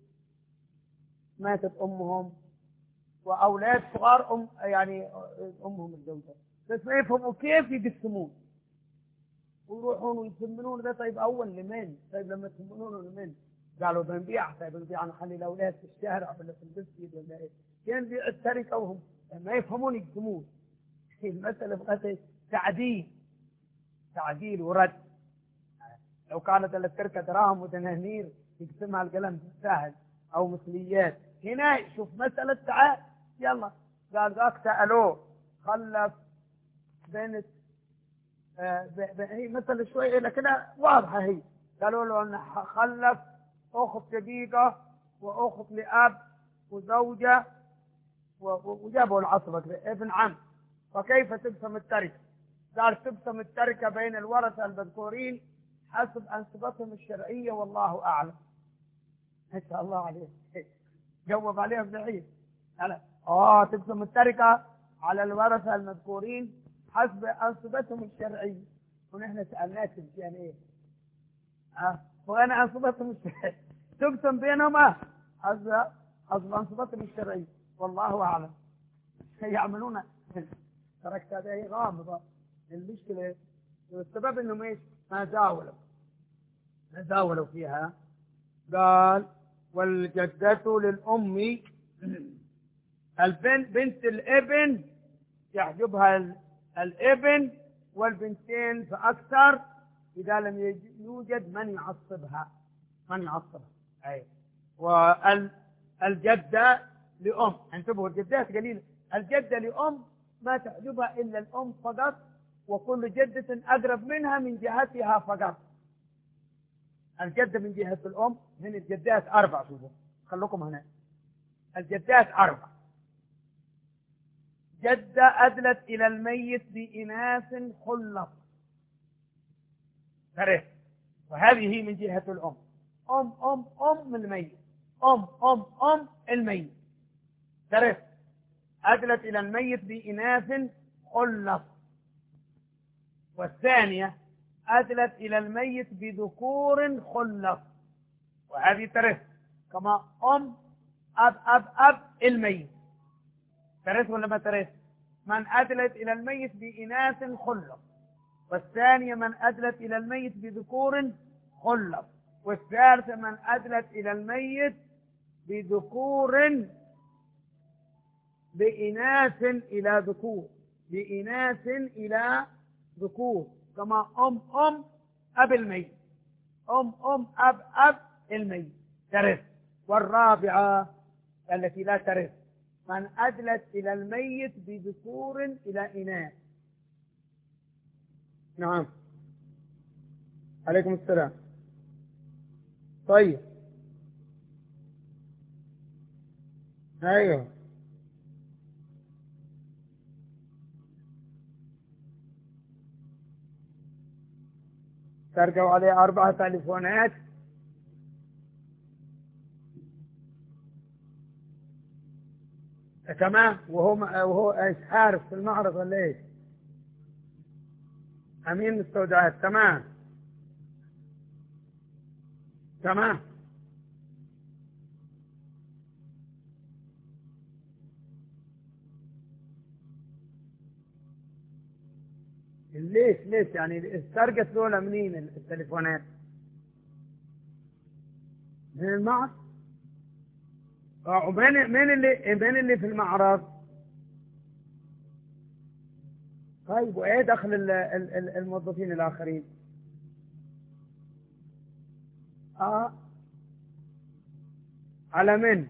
ماتت امهم واولاد صغار ام يعني امهم الزوجه. بس ما يفهموا كيف يقسمون ويروحون ويسمنون ذا. طيب اول لمن؟ طيب لما تسمنون لمن؟ قالوا بنبيع. طيب نبيع نخلي الاولاد في الشارع ولا في المسجد ولا ايه؟ كان بيع التركه وهم ما يفهمون يقسمون. المساله بغت تعديل تعديل ورد. لو كانت التركه دراهم ودنانير يقسمها القلم سهل او مثليات. هنا شوف مساله تعال يلا. قال ذاك سالوه خلف بنت. آه ب- ب- هي مثل شوي لكن واضحه هي. قالوا له ان خلف اخت شقيقه واخت لاب وزوجه و- وجابوا العصبه ابن عم. فكيف تقسم التركه؟ قال تقسم التركه بين الورثه المذكورين حسب انسبتهم الشرعيه والله اعلم. ما شاء الله عليه. جاوب عليهم بعيد. هلا اه تقسم التركه على الورثه المذكورين حسب انسبتهم الشرعيه. ونحن سالناك يعني ايه؟ ها وانا انسبتهم الشرعيه تقسم بينهما حسب حسب انسبتهم الشرعيه والله اعلم. يعملون تركت هذه غامضه. المشكله والسبب انهم ايش؟ ما زاولوا ما زاولوا فيها. قال والجدة للأم البنت بنت الابن يحجبها ال- الابن والبنتين فأكثر إذا لم يج- يوجد من يعصبها من يعصبها. أي والجدة لأم. انتبهوا الجدات قليلة. الجدة لأم ما تحجبها إلا الأم فقط. وكل جدة أقرب منها من جهتها فقط. الجدة من جهة الأم من الجدات أربع. شوفوا خلوكم هنا. الجدات أربع. جدة أدلت إلى الميت بإناث خلط ثلاث. وهذه هي من جهة الأم. أم أم أم الميت. أم أم أم الميت ثلاث. أدلت إلى الميت بإناث خلط. والثانية أدلت إلى الميت بذكور خلط. وهذه ترث كما أم أب أب أب الميت. ترث ولا ما ترث؟ من أدلت إلى الميت بإناث خلف، والثانية من أدلت إلى الميت بذكور خلف، والثالثة من أدلت إلى الميت بذكور بإناث إلى ذكور، بإناث إلى ذكور، كما أم أم أب الميت، أم أم أب أب الميت ترث. والرابعة التي لا ترث من أدلت إلى الميت بذكور إلى إناث. نعم. عليكم السلام. طيب. أيوه. ترجعوا عليه أربعة تليفونات. تمام. وهو وهو ايش عارف في المعرض ولا ايش؟ امين مستودعات. تمام تمام. ليش ليش يعني السرقة دول منين التليفونات؟ من المعرض. ومين مين اللي مين اللي في المعرض؟ طيب وايه دخل ال- ال- ال- الموظفين الاخرين؟ اه على من؟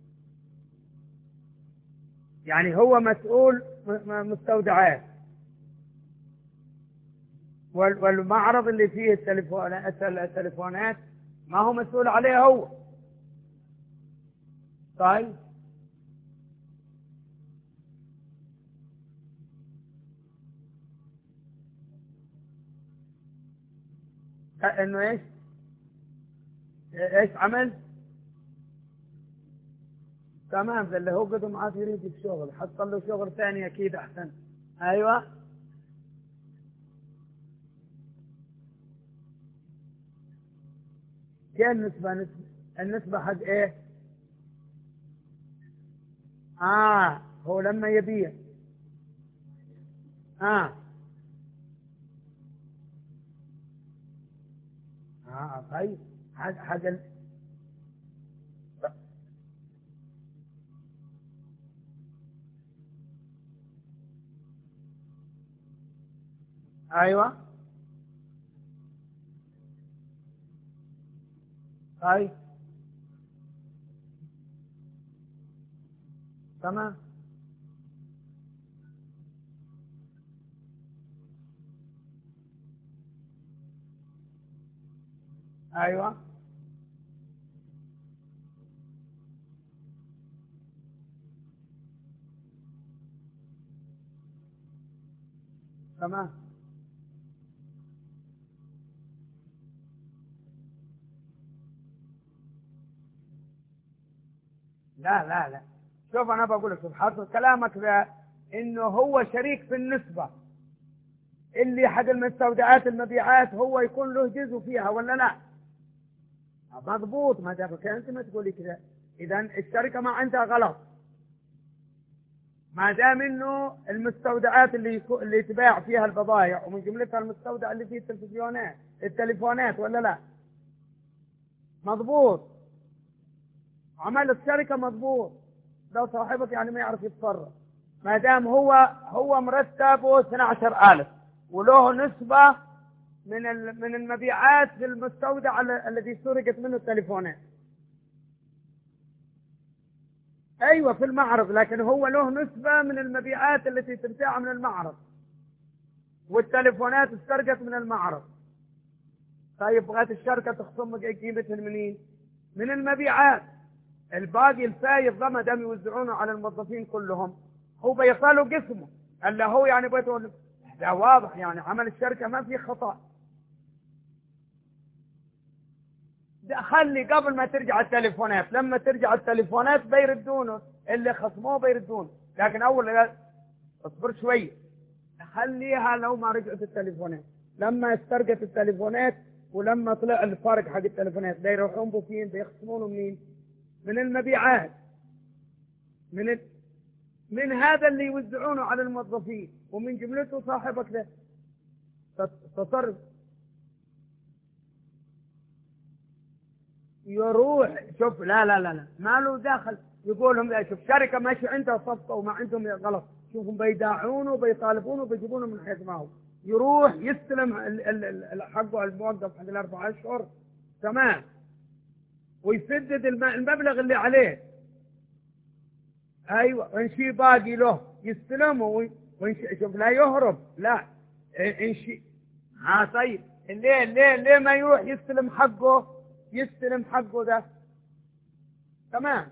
يعني هو مسؤول م- م- مستودعات، وال- والمعرض اللي فيه التليفونات التليفونات ما هو مسؤول عليه هو. طيب انه ايش ايش عمل؟ تمام. ده اللي هو قدم معاه يريد الشغل، حصل له شغل ثاني اكيد احسن. ايوه كيف النسبة؟ نسبة النسبة حق ايه؟ اه هو لما يبيع. اه اه طيب حق حق ال... ايوه طيب تمام. ايوه تمام. لا لا لا شوف انا بقول لك، شوف حصل كلامك ذا انه هو شريك في النسبة اللي حق المستودعات المبيعات هو يكون له جزء فيها ولا لا؟ مضبوط. ما دام انت ما تقولي كذا اذا الشركة ما عندها غلط، ما دام انه المستودعات اللي يكو... اللي تباع فيها البضائع ومن جملتها المستودع اللي فيه التلفزيونات التليفونات ولا لا؟ مضبوط. عمل الشركة مضبوط. لو صاحبك يعني ما يعرف يتصرف، ما دام هو هو مرتبه اثني عشر ألف وله نسبة من ال... من المبيعات في المستودع ال- الذي سرقت منه التليفونات. ايوه في المعرض، لكن هو له نسبة من المبيعات التي تنتهي من المعرض، والتليفونات استرقت من المعرض. طيب بغت الشركة تخصم قيمتها منين؟ من المبيعات. الباقي الفايض ده ما دام يوزعونه على الموظفين كلهم هو بيصلوا قسمه اللي هو يعني بيقول ده واضح يعني عمل الشركة ما في خطأ. ده خلي قبل ما ترجع التليفونات، لما ترجع التليفونات بيردونه اللي خصموه بيردونه، لكن اول اصبر شوي خليها لو ما رجعت التليفونات. لما استرقت التليفونات ولما طلع الفارق حق التليفونات ده يروحون بو فين؟ بيخصمونه منين؟ من المبيعات. من ال... من هذا اللي يوزعونه على الموظفين ومن جملته صاحبك ده تصرف يروح شوف. لا لا لا لا ما له داخل. يقول لهم لا شوف شركة ماشي عندها صفقة وما عندهم غلط، شوفهم بيداعونه وبيطالبونه وبيجيبونه من حيث ما هو. يروح يستلم حقه الموظف حق الأربع أشهر تمام، ويسدد المبلغ اللي عليه. أيوة، وإن شيء باقي له يستلمه، وإن شيء شوف لا يهرب، لا إن شيء ها طيب ليه ليه ليه ما يروح يستلم حقه؟ يستلم حقه ده تمام.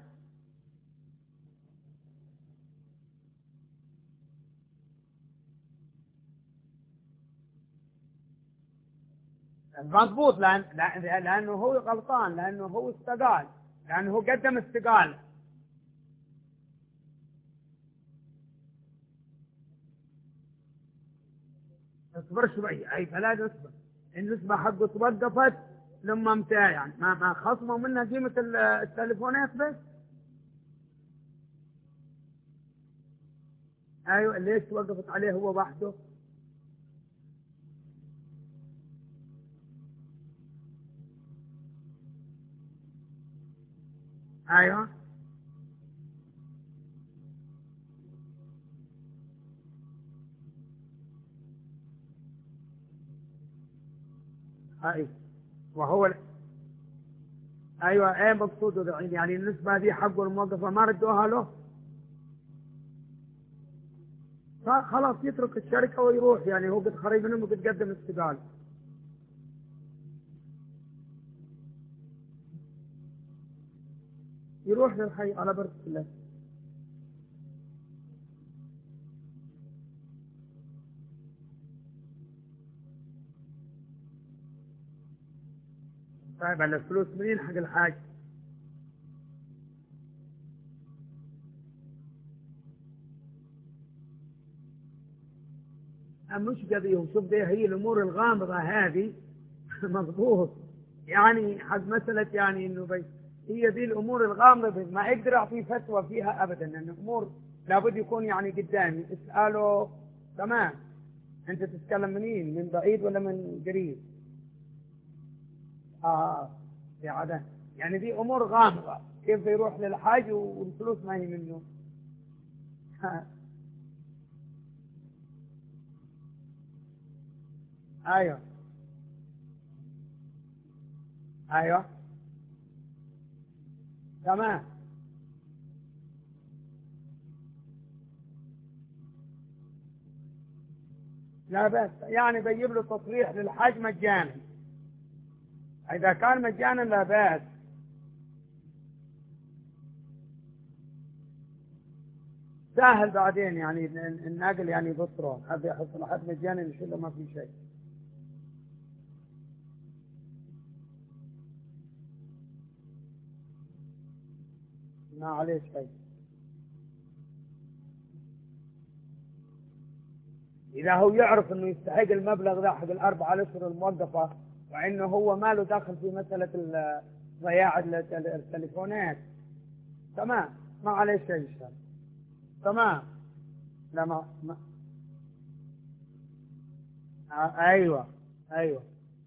مضبوط، لأن لأنه هو غلطان، لأنه هو استقال، لأنه هو قدم استقالة. اصبر شوي، أي فلا تصبر. النسبة حقه توقفت لما متى يعني ما ما خصموا منها قيمة التليفونات بس. أيوة ليش توقفت عليه هو وحده؟ أيوة أيوة وهو أيوة إيه مقصوده يعني النسبة دي حقه الموظفة ما ردوها له، خلاص يترك الشركة ويروح، يعني هو قد خرج منهم وقد قدم استقالة. يروح للحي على بركة الله. طيب على الفلوس منين حق الحاج؟ مش قضية. شوف دي هي الأمور الغامضة هذه مضبوط، يعني حق مسألة يعني إنه بي هي دي الأمور الغامضة ما أقدر أعطي فتوى فيها أبدا، لأن الأمور لابد يكون يعني قدامي اسأله تمام. أنت تتكلم منين؟ من بعيد ولا من قريب؟ آه في عدن. يعني دي أمور غامضة، كيف يروح للحاج والفلوس ما هي منه؟ أيوه أيوه تمام. لا بس يعني بيجيب له تصريح للحج مجانا، إذا كان مجانا لا بأس. سهل بعدين يعني الناقل يعني بصره هذا يحط له حد مجانا يشيل ما في شيء. ما عليه شيء. إذا هو يعرف إنه يستحق المبلغ ذا حق الأربعة أشهر الموظفة، وإنه هو ما له دخل في مسألة ضياع التليفونات تمام، ما عليه شيء إن شاء الله. تمام. لا ما, ما. آه أيوة أيوة.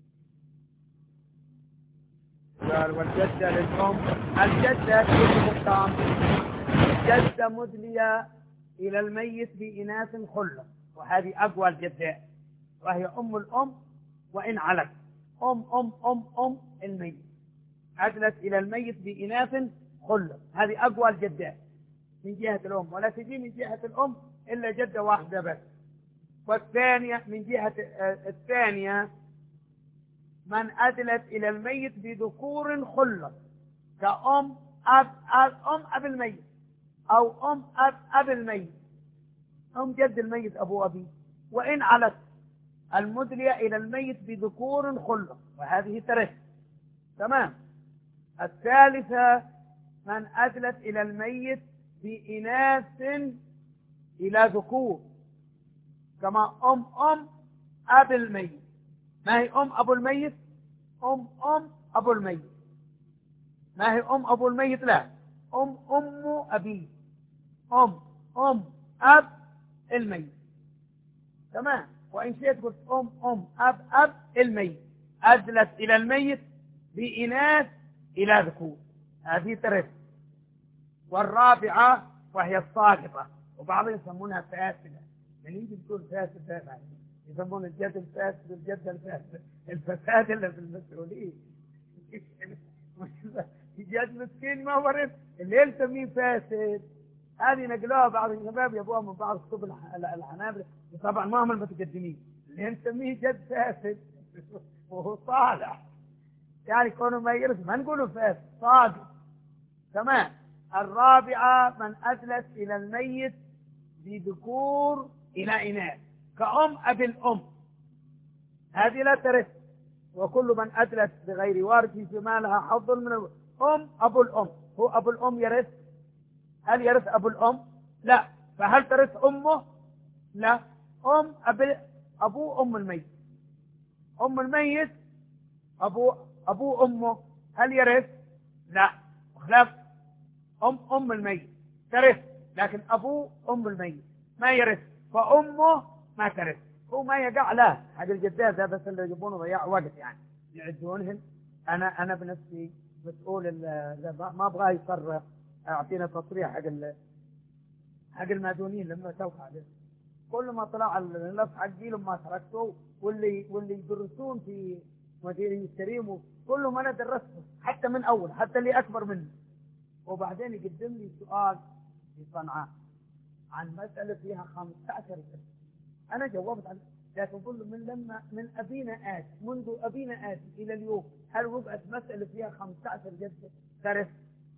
قال والجدة للأم، الجدة في مقام جدة مدلية إلى الميت بإناث خلة، وهذه أقوى الجدات، وهي أم الأم وإن علت. أم أم أم أم الميت عدلت إلى الميت بإناث خلة، هذه أقوى الجدات من جهة الأم، ولا تجي من جهة الأم إلا جدة واحدة بس. والثانية من جهة الثانية من أدلت إلى الميت بذكور خلة، كأم أب أب أم أب الميت، أو أم أب أب الميت، أم جد الميت أبو أبي، وإن علت المدلية إلى الميت بذكور خلة، وهذه ترث تمام. الثالثة من أدلت إلى الميت بإناث إلى ذكور، كما أم أم أب الميت. ما هي أم أبو الميت؟ أم أم أبو الميت. ما هي أم أبو الميت؟ لا، أم أم أبي، أم أم أب الميت. تمام. وإن شئت قلت أم أم أب أب الميت، أدلت إلى الميت بإناث إلى ذكور، هذه ترث. والرابعة وهي الساقطة، وبعضهم يسمونها فاسدة، يعني يجي تقول فاسد يسمون الجد الفاسد والجد الفاسد، الفساد اللي في المسؤولين. جد مسكين ما ورث اللي يسميه فاسد. هذه نقلوها بعض الشباب يبوها من بعض كتب الحنابلة، وطبعا ما هم المتقدمين، اللي نسميه جد فاسد وهو صالح، يعني كونه ما يرث ما نقوله فاسد، صادق. تمام. الرابعة من أدلت إلى الميت بذكور إلى إناث كأم أبي الأم، هذه لا ترث. وكل من أدلت بغير وارث فما لها حظ من الأم أبو الأم. هو أبو الأم يرث؟ هل يرث أبو الأم؟ لا. فهل ترث أمه؟ لا. أم أبي أبو أم الميت. أم الميت أبو أبو أمه، هل يرث؟ لا. خلاف. أم أم الميت ترث، لكن أبو أم الميت ما يرث، فأمه ما ترث. هو ما يقع له حق الجدات، بس اللي يجيبونه ضياع وقت يعني يعدونهن. أنا أنا بنفسي مسؤول، ما أبغاه يصرح أعطينا تصريح حق حق المادونين لما توقع عليه. كل ما طلع اللف حقي لما تركته، واللي واللي يدرسون في مديري الكريم كلهم أنا درسته، حتى من أول، حتى اللي أكبر مني. وبعدين يقدم لي سؤال في صنعاء عن مسألة فيها خمسة عشر سنة، أنا جاوبت عنه، لكن أقول له من لما من أبينا آت منذ أبينا آت إلى اليوم هل وقعت مسألة فيها خمسة عشر جدة ترث؟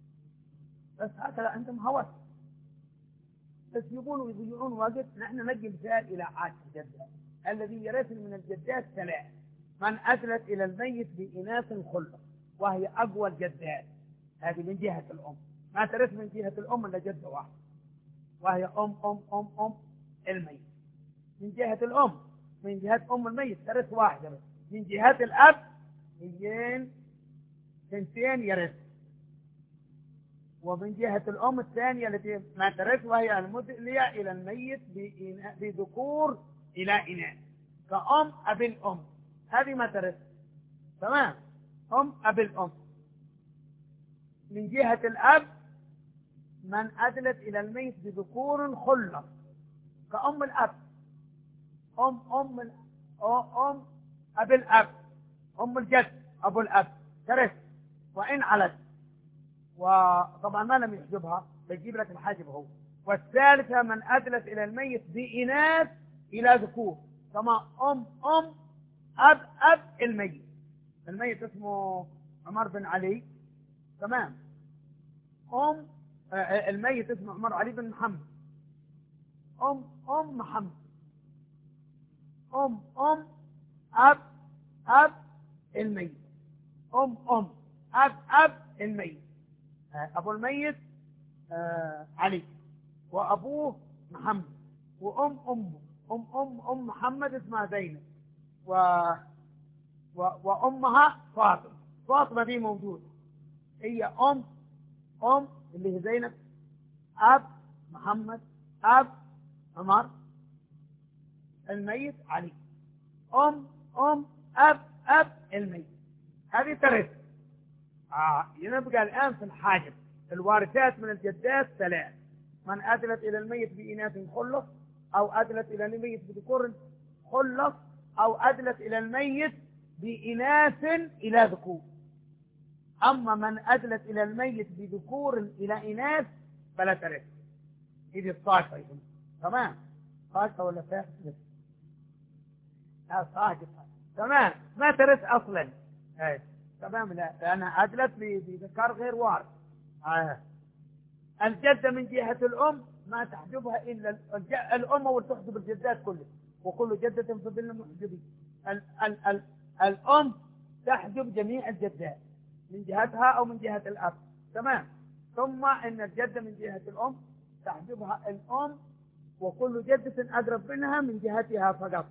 بس هكذا عندهم هوس، بس يقولوا يضيعون وقت. نحن نجي مثال إلى عاشر جدة. الذي يرث من الجدات ثلاث: من أدلت إلى الميت بإناث خلة، وهي أقوى الجدات، هذه من جهة الأم، ما ترث من جهة الأم إلا جدة واحدة، وهي أم أم أم أم الميت. من جهة الأم، من جهة أم الميت ترث واحدة بس. من جهة الأب اثنين ثنتين يرث. ومن جهة الأم الثانية التي ما ترث وهي المدلية إلى الميت بذكور إلى إناث كأم أبي الأم، هذه ما ترث. تمام. أم أبي الأم. من جهة الأب من أدلت إلى الميت بذكور خلة كأم الأب، أم أم أم أبي الأب، أم الجد أبو الأب ترث وإن علت، وطبعا ما لم يحجبها بيجيب لك الحاجب هو. والثالثة من أدلت إلى الميت بإناث إلى ذكور، كما أم أم أب أب الميت. الميت اسمه عمر بن علي. تمام. أم الميت اسمه عمر علي بن محمد. أم أم محمد. أم أم أب أب الميت. أم أم أب أب الميت. أبو الميت آه علي، وأبوه محمد، وأم أمه أم أم أم محمد اسمها زينب، و... و... وأمها فاطمة. فاطمة دي موجودة، هي أم أم اللي هي زينب، أب محمد، أب عمر، الميت علي، أم أم أب أب الميت. هذه ترث. آه ينبقى الآن في الحاجب الوارثات من الجدات ثلاث: من أدلت إلى الميت بإناث خلص، أو أدلت إلى الميت بذكور خلص، أو أدلت إلى الميت بإناث إلى ذكور. أما من أدلت إلى الميت بذكور إلى إناث فلا ترث. هذه الصاقة أيضا. تمام. صاقة ولا فاسدة؟ لا صاقة. تمام. ما ترث أصلا. هاي. تمام. لا لأنها أدلت بذكر غير وارث. آه. الجدة من جهة الأم ما تحجبها إلا الأم، وتحجب الجدات كلها، وكل جدة في ظل محجبين. ال ال ال الأم تحجب جميع الجدات من جهتها أو من جهة الأب. تمام. ثم إن الجدة من جهة الأم تحجبها الأم، وكل جدة أقرب منها من جهتها فقط.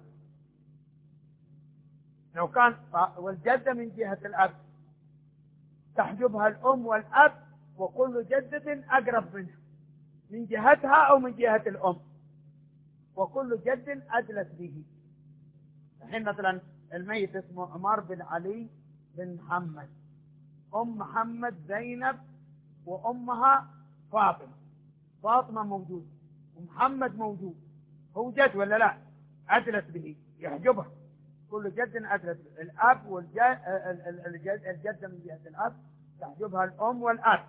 لو كان والجدة من جهة الأب تحجبها الأم والأب، وكل جدة أقرب منها. من جهتها أو من جهة الأم، وكل جد أدلت به. الحين مثلا الميت اسمه عمر بن علي بن محمد، أم محمد زينب وأمها فاطمة، فاطمة موجود ومحمد موجود، هو جد ولا لا؟ أدلت به، يحجبها. كل جد أدلت به. الأب والجد، الجدة من جهة الأب تحجبها الأم والأب،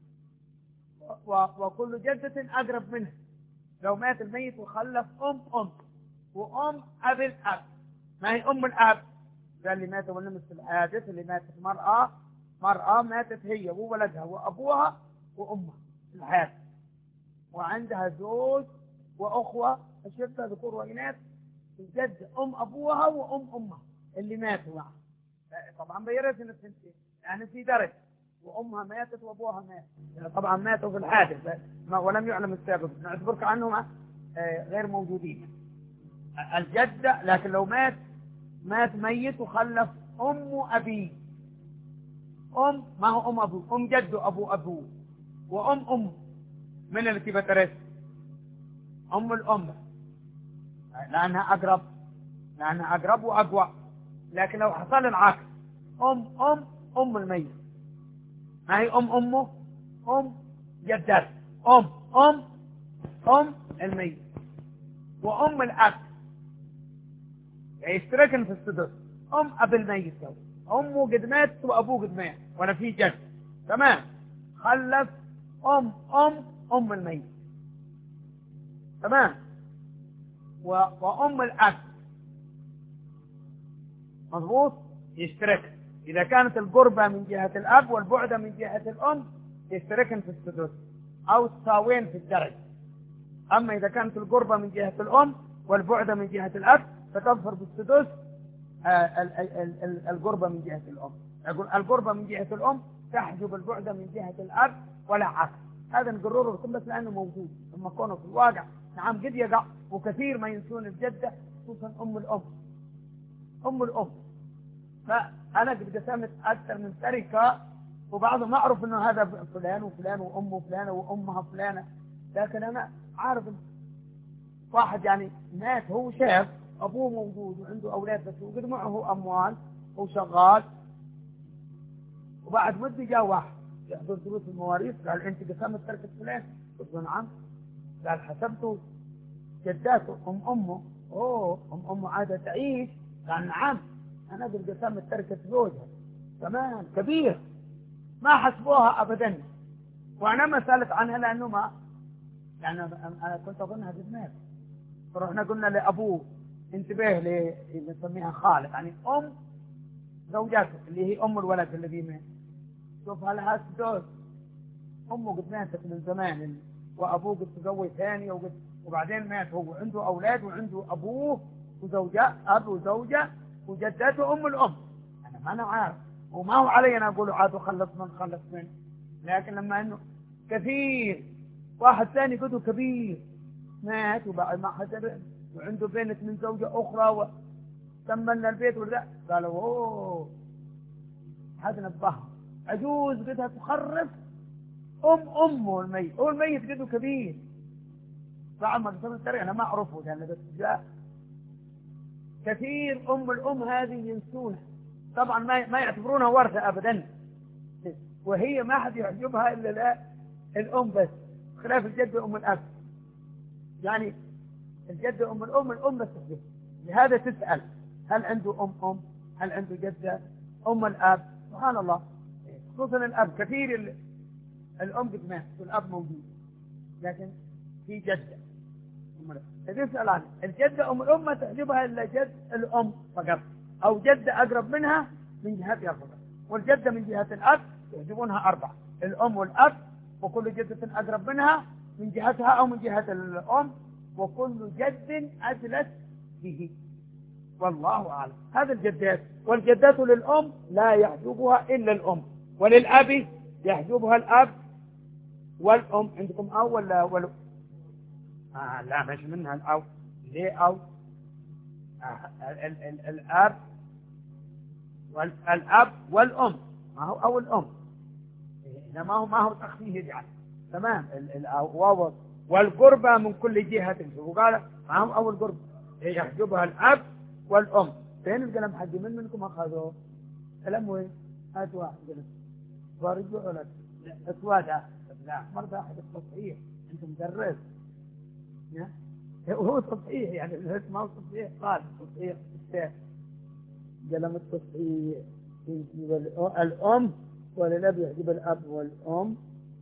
وكل جدة أقرب منها. لو مات الميت وخلف أم أم وأم أب الأب، ما هي أم الأب؟ ده اللي مات ولمس في الحادث، اللي ماتت مرأة مرأة ماتت هي وولدها وأبوها وأمها في الحادث، وعندها زوج وأخوة أشبه ذكور وإناث، الجد أم أبوها وأم أمها اللي ماتوا معها. طبعا بيرثن الثنتين، يعني في درجة، وأمها ماتت وأبوها مات، يعني طبعا ماتوا في الحادث ولم يعلم السبب، نعتبرك عنهم غير موجودين. الجدة لكن لو مات مات ميت وخلف أم أبيه، أم ما هو أم أبوه، أم جده أبو أبوه، وأم أم من اللي تبى ترث؟ أم الأم، لأنها أقرب، لأنها أقرب وأقوى. لكن لو حصل العكس، أم أم أم الميت، ما هي أم أمه؟ أم جدته، أم أم أم الميت، وأم الأب يشتركن في السدس. أم أب الميت، أمه قد مات وأبوه قد مات ولا في جد، تمام، خلف أم أم أم الميت، تمام، وأم الأب مضبوط يشترك. إذا كانت القربة من جهة الأب والبعدة من جهة الأم يشتركن في السدس أو تساوين في الدرجة. أما إذا كانت القربة من جهة الأم والبعدة من جهة الأب فتظفر بالسدس القربة من جهة الأم. القربة من جهة الأم تحجب البعدة من جهة الأب ولا عكس. هذا نقرره لكم بس لأنه موجود، لما كونه في الواقع نعم قد يقع، وكثير ما ينسون الجدة خصوصا أم الأم. أم الأم فأنا قد قسمت أكثر من تركة، وبعضهم أعرف أنه هذا فلان وفلان وأمه فلانة وأمها فلانة، لكن أنا عارف واحد يعني مات هو شاب، أبوه موجود وعنده أولاد بس وقد معه أموال وشغال، وبعد مدة جاء واحد يحضر دروس المواريث قال أنت قسمت تركة فلان؟ قلت له نعم. قال حسبته جداته أم أمه. أوه أم أمه عادة تعيش؟ قال نعم. أنا قد قسمت تركة زوجها، كمان كبير ما حسبوها أبدا، وأنا ما سألت عنها لأنه ما يعني أنا كنت أظنها قد مات. فرحنا قلنا لأبوه انتبه لي نسميها خالد، يعني أم زوجته اللي هي أم الولد الذي مات. شوف هل سدوس أمه قد ماتت من زمان، وأبوه قد تزوج ثاني وقد وبعدين مات هو، عنده أولاد وعنده أبوه وزوجة أب وزوجة وجدته أم الأم. أنا ما أنا عارف، وما هو علي أنا أقول عاد خلص من خلص من، لكن لما إنه كثير واحد ثاني قده كبير مات وبعد ما حجر وعنده بنت من زوجة أخرى وسمنا البيت ولا قالوا أوه هذا نبههم عجوز قدها تخرف أم أمه الميت، هو الميت قده كبير. بعد ما قسم التريق أنا ما أعرفه لأن بس جاء كثير أم الأم هذه ينسونها، طبعا ما ما يعتبرونها ورثة أبدا، وهي ما حد يعجبها إلا لا الأم بس، خلاف الجد وأم الأب. يعني الجد أم الأم الأم بس تحجب، لهذا تسأل هل عنده أم أم، هل عنده جدة أم الأب؟ سبحان الله، خصوصا الأب كثير الأم قد مات والأب موجود، لكن في جدة أم الأب. تسأل عنه الجدة أم الأم ما تحجبها إلا جد الأم فقط، أو جدة أقرب منها من جهتها فقط، والجدة من جهة الأب يحجبونها أربعة، الأم والأب وكل جدة أقرب منها من جهتها أو من جهة الأم، وكل جد أدلت به، والله أعلم. هذا الجدات، والجدات للأم لا يحجبها إلا الأم، وللأب يحجبها الأب والأم. عندكم أو ولا ولا آه لا مش منها الأو، ليه أو آه ال ال الأب والأب والأم، ما هو أو الأم، ما هو ما هو تخفيه يجعل تمام. الواو والقربة من كل جهة. وقال معهم أول قربة يحجبها الأب والأم. فين القلم حقي؟ من منكم أخذوه؟ القلم وين؟ هات واحد قلم ورجعوا لك أسود. لا أحمر ده أحد التصحيح، أنت مدرس هو تصحيح يعني ما هو تصحيح قال تصحيح الشيخ. قلم التصحيح يجيب الأم والأب يحجب الأب والأم،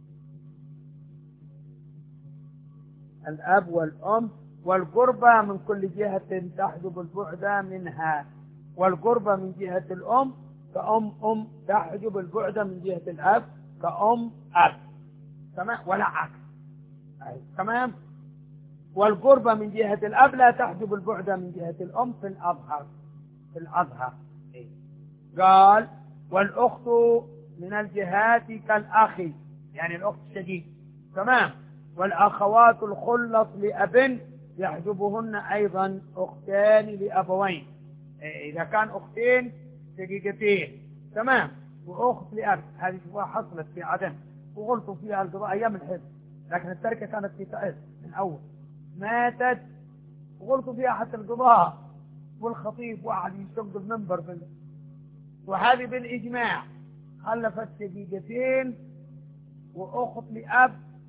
الأب والأم. والقربة من كل جهة تحجب البعد منها. والقربة من جهة الأم كأم أم تحجب البعد من جهة الأب كأم أب. تمام ولا عكس. تمام. والقربة من جهة الأب لا تحجب البعد من جهة الأم في الأظهر. في الأظهر قال والأخت من الجهات كالأخ، يعني الأخت الشقيق. تمام. والأخوات الخلص لأب يحجبهن أيضا أختان لأبوين. إذا كان أختين شقيقتين تمام وأخت لأب، هذه شوفها حصلت في عدن وغلطوا فيها القضاء أيام الحزب، لكن التركة كانت في تأس من أول ماتت وغلطوا فيها حتى القضاء والخطيب واحد يشق المنبر بال... وهذه بالإجماع خلفت شقيقتين وأخت لأب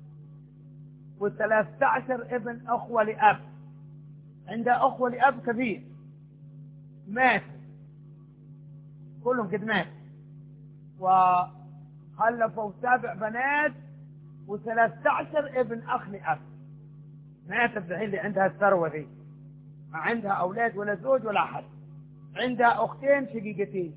وثلاثة عشر ابن أخوة لأب. عندها أخوة لأب كبير مات كلهم قد مات، وخلفوا سبع بنات وثلاثة عشر ابن أخ لأب. ماتت الحين اللي عندها الثروة ذي، ما عندها أولاد ولا زوج ولا أحد. عندها أختين شقيقتين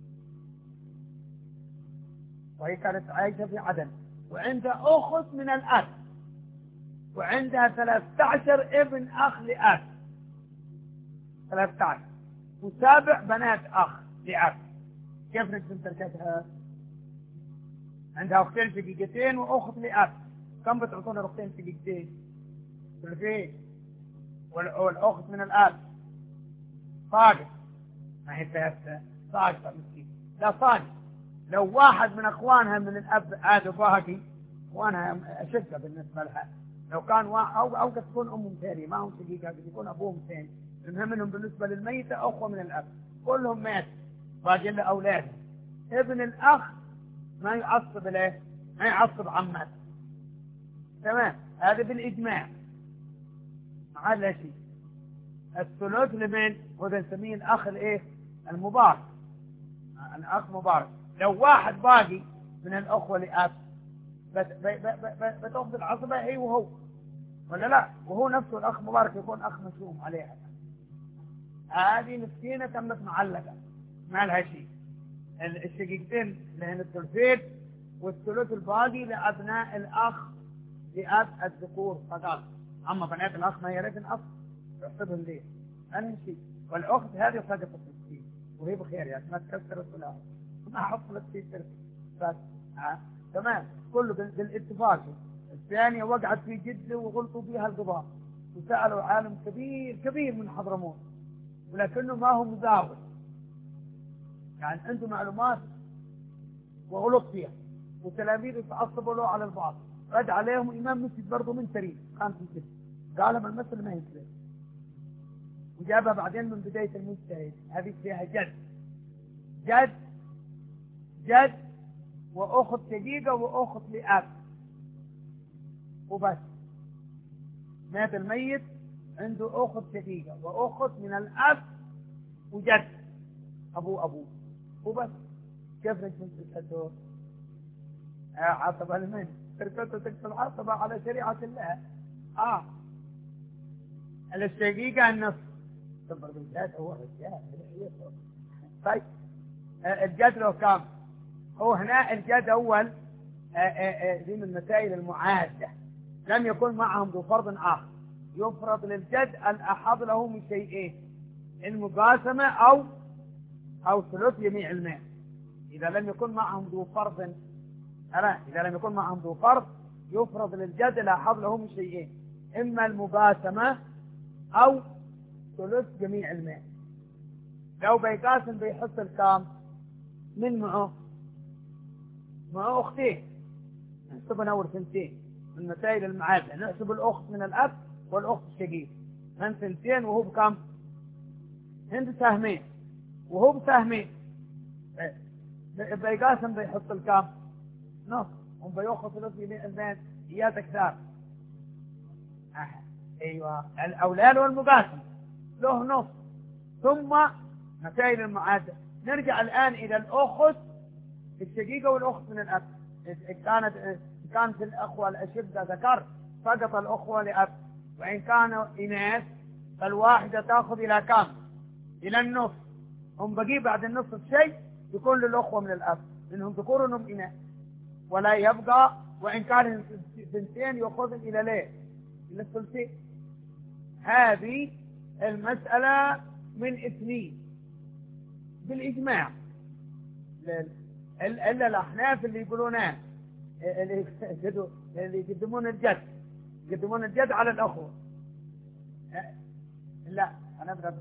وهي كانت عايشة في عدن، وعندها أخت من الأب، وعندها ثلاثة عشر ابن أخ لأب، ثلاثة عشر وسابع بنات أخ لأب. كيف نقسم تركتها؟ عندها أختين شقيقتين وأخت لأب، كم بتعطونا أختين شقيقتين؟ ثلاثين. والأخت من الأب صاقط، ما هي ثلاثة صاقطة مسكين، لا صاقط. لو واحد من أخوانها من الأب عاد باقي، أخوانها أشدة بالنسبة لها. لو كان واحد أو أو قد تكون أمهم ثانية ما هم شقيقة، قد يكون أبوهم ثاني. المهم إنهم بالنسبة للميتة أخوة من الأب، كلهم مات باقي له أولاد. ابن الأخ ما يعصب له، ما يعصب عمته. تمام. هذا بالإجماع ما عاد له شيء. الثلث لمن؟ وهذا نسميه الأخ الإيه؟ المبارك. الأخ مبارك. لو واحد باقي من الأخوة لأب بتأخذ العصبة هي وهو ولا لا؟ وهو نفسه الأخ مبارك يكون أخ مشوم عليها. هذه مسكينة تمت معلقة ما لها شيء. الشقيقتين لهن الثلثين والثلث الباقي لأبناء الأخ لأب الذكور فقط. أما بنات الأخ ما يرثن أخ يحسبهم ليه أنهي شيء. والأخت هذه صدقة مسكين وهي بخير يعني ما تكسر الصلاة ما حصلت في ترك بس. آه. تمام. كله بالاتفاق. الثانية وقعت في جدة وغلطوا فيها القضاء وسألوا عالم كبير كبير من حضرموت ولكنه ما هو مزاول، يعني عنده معلومات وغلط فيها وتلاميذ يتعصبوا له على البعض. رد عليهم إمام مسجد برضه من تريد كان في جدة قال ما المثل ما ينسلم وجابها بعدين من بداية المجتهد. هذه فيها جد جد جد وأخت شقيقة وأخت لأب وبس. مات الميت عنده أخت شقيقة وأخت من الأب وجد أبو أبوه وبس. كيف نجم تسدوا عصبة لمن؟ تركته تكتب عصبة على شريعة الله. آه الشقيقة النصف تبرد الجد هو الجد. طيب الجد لو كام هو هنا الجد أول دي من المسائل المعادة لم يكن معهم ذو فرض آخر. يفرض للجد الأحظ له من شيئين المقاسمة أو أو ثلث جميع المال. إذا لم يكن معهم ذو فرض ألا إذا لم يكن معهم ذو فرض يفرض للجد الأحظ له من شيئين إما المقاسمة أو ثلث جميع المال. لو بيقاسم بيحصل الكام من معه معه أختين نحسب نور سنتين من مسائل المعادلة، نحسب الأخت من الأب والأخت الشقيق، هن ثلثين وهو بكم؟ هند سهمين وهو بسهمين، بيقاسم بيحط الكام؟ نص، هم بيأخذ ثلث البين إياه كثار. أه. أيوة، الأولاد والمقاسم له نص. ثم مسائل المعادلة، نرجع الآن إلى الأخت الشقيقة والأخت من الأب. كانت كانت الأخوة الأشقة ذكر سقط الأخوة لأب، وإن كانوا إناث فالواحدة تأخذ إلى كم؟ إلى النصف. هم بقي بعد النصف شيء يكون للأخوة من الأب، لأنهم ذكور وهم إناث، ولا يبقى وإن كان بنتين يأخذ إلى ليه؟ إلى الثلثين. هذه المسألة من اثنين بالإجماع، إلا الأحناف اللي يقولونه اللي يقدمون الجد يقدمون الجد على الأخوة. لا أنا أبدأ.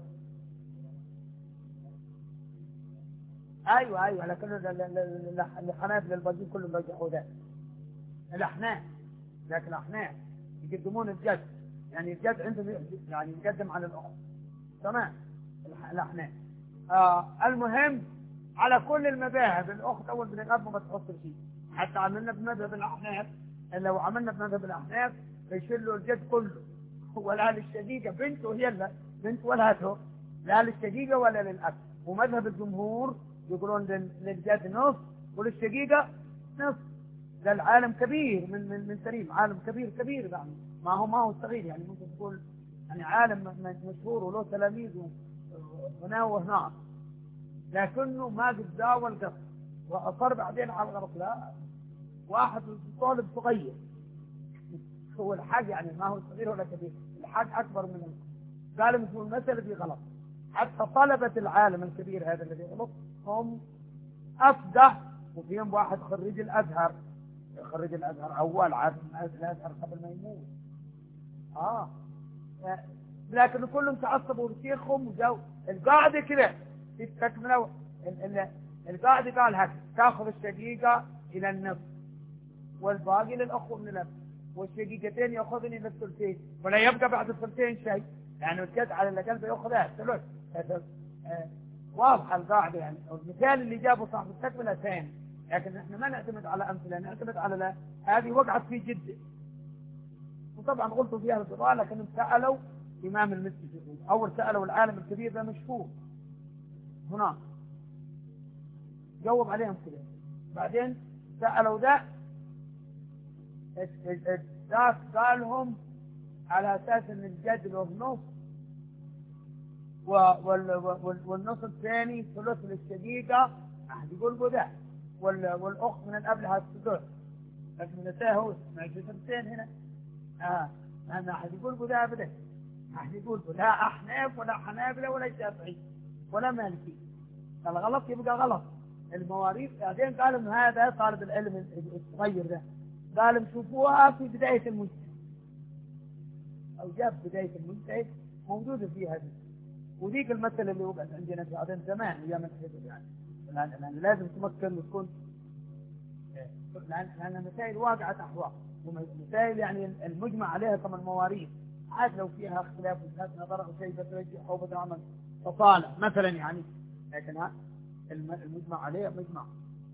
أيوة أيوة، لكن الأحناف للباقيين كلهم بيجحوا ذلك. الأحناف، لكن الأحناف يقدمون الجد، يعني الجد عندهم يعني يقدم على الأخوة. تمام. الأحناف آه المهم على كل المذاهب الأخت أول من الأب ما تحصل شيء. حتى عملنا بمذهب الأحناف، لو عملنا بمذهب الأحناف يشيلوا الجد كله، ولا للشقيقة بنته هي اللي بنت ولهته، لا للشقيقة ولا للأب. ومذهب الجمهور يقولون للجد نص وللشقيقة نص. ده العالم كبير من من من سليم، عالم كبير كبير يعني، ما هو ما هو صغير يعني، ممكن تقول يعني عالم مشهور وله تلاميذ هنا وهنا، لكنه ما قد داوى القصد وأصر بعدين على الغلط. لا، واحد طالب صغير هو الحاج يعني، ما هو صغير ولا كبير، الحاج أكبر منه، قال مثل المسألة دي غلط. حتى طلبة العالم الكبير هذا الذي غلط هم أفقه، وفيهم واحد خريج الأزهر، خريج الأزهر أول عام الأزهر قبل ما يموت. آه لكن كلهم تعصبوا لشيخهم وجو القاعدة كده تستكملوا. القاعدة قال هكذا: تأخذ الشقيقة إلى النصف والباقي للأخوة من الأب، والشقيقتين يأخذن إلى الثلثين، ولا يبقى بعد الثلثين شيء، يعني الجد على اللي قلبه يأخذها الثلث. واضحة القاعدة يعني. المثال اللي جابه صاحب التكملة ثاني، لكن احنا ما نعتمد على أمثلة، نعتمد على لا. هذه وقعت في جدة، وطبعا قلت فيها القضاء، لكن سألوا إمام المسجد، أول سألوا العالم الكبير ده مشهور هنا، جاوب عليهم كده. بعدين سألوا ده ذاك قالهم على أساس أن الجد له نص والنص الثاني ثلث للشقيقة، أحد يقول بده، والأخت من الأب لها الثلث، لكن نساه ما يجي ثلثين هنا. آه أنا أحد يقول بده بده، أحد يقول لا أحناف ولا حنابلة ولا شافعي ولا مالكي. الغلط يبقى غلط. المواريث بعدين قالوا إن هذا طالب العلم الصغير ده، قالوا شوفوها في بداية المجتهد، أو جاب بداية المجتهد موجودة فيها دي. وذيك المسألة اللي وقعت عندنا في عدن زمان أيام الحزب يعني، لأن لازم تمكن وتكون، لأن المسائل واقعة أحوال، ومسائل يعني المجمع عليها كمان مواريث، عاد لو فيها اختلاف وجهات نظر أو شيء بترجح أو بتعمل فصالة مثلا يعني، لكن المجمع عليه مجمع.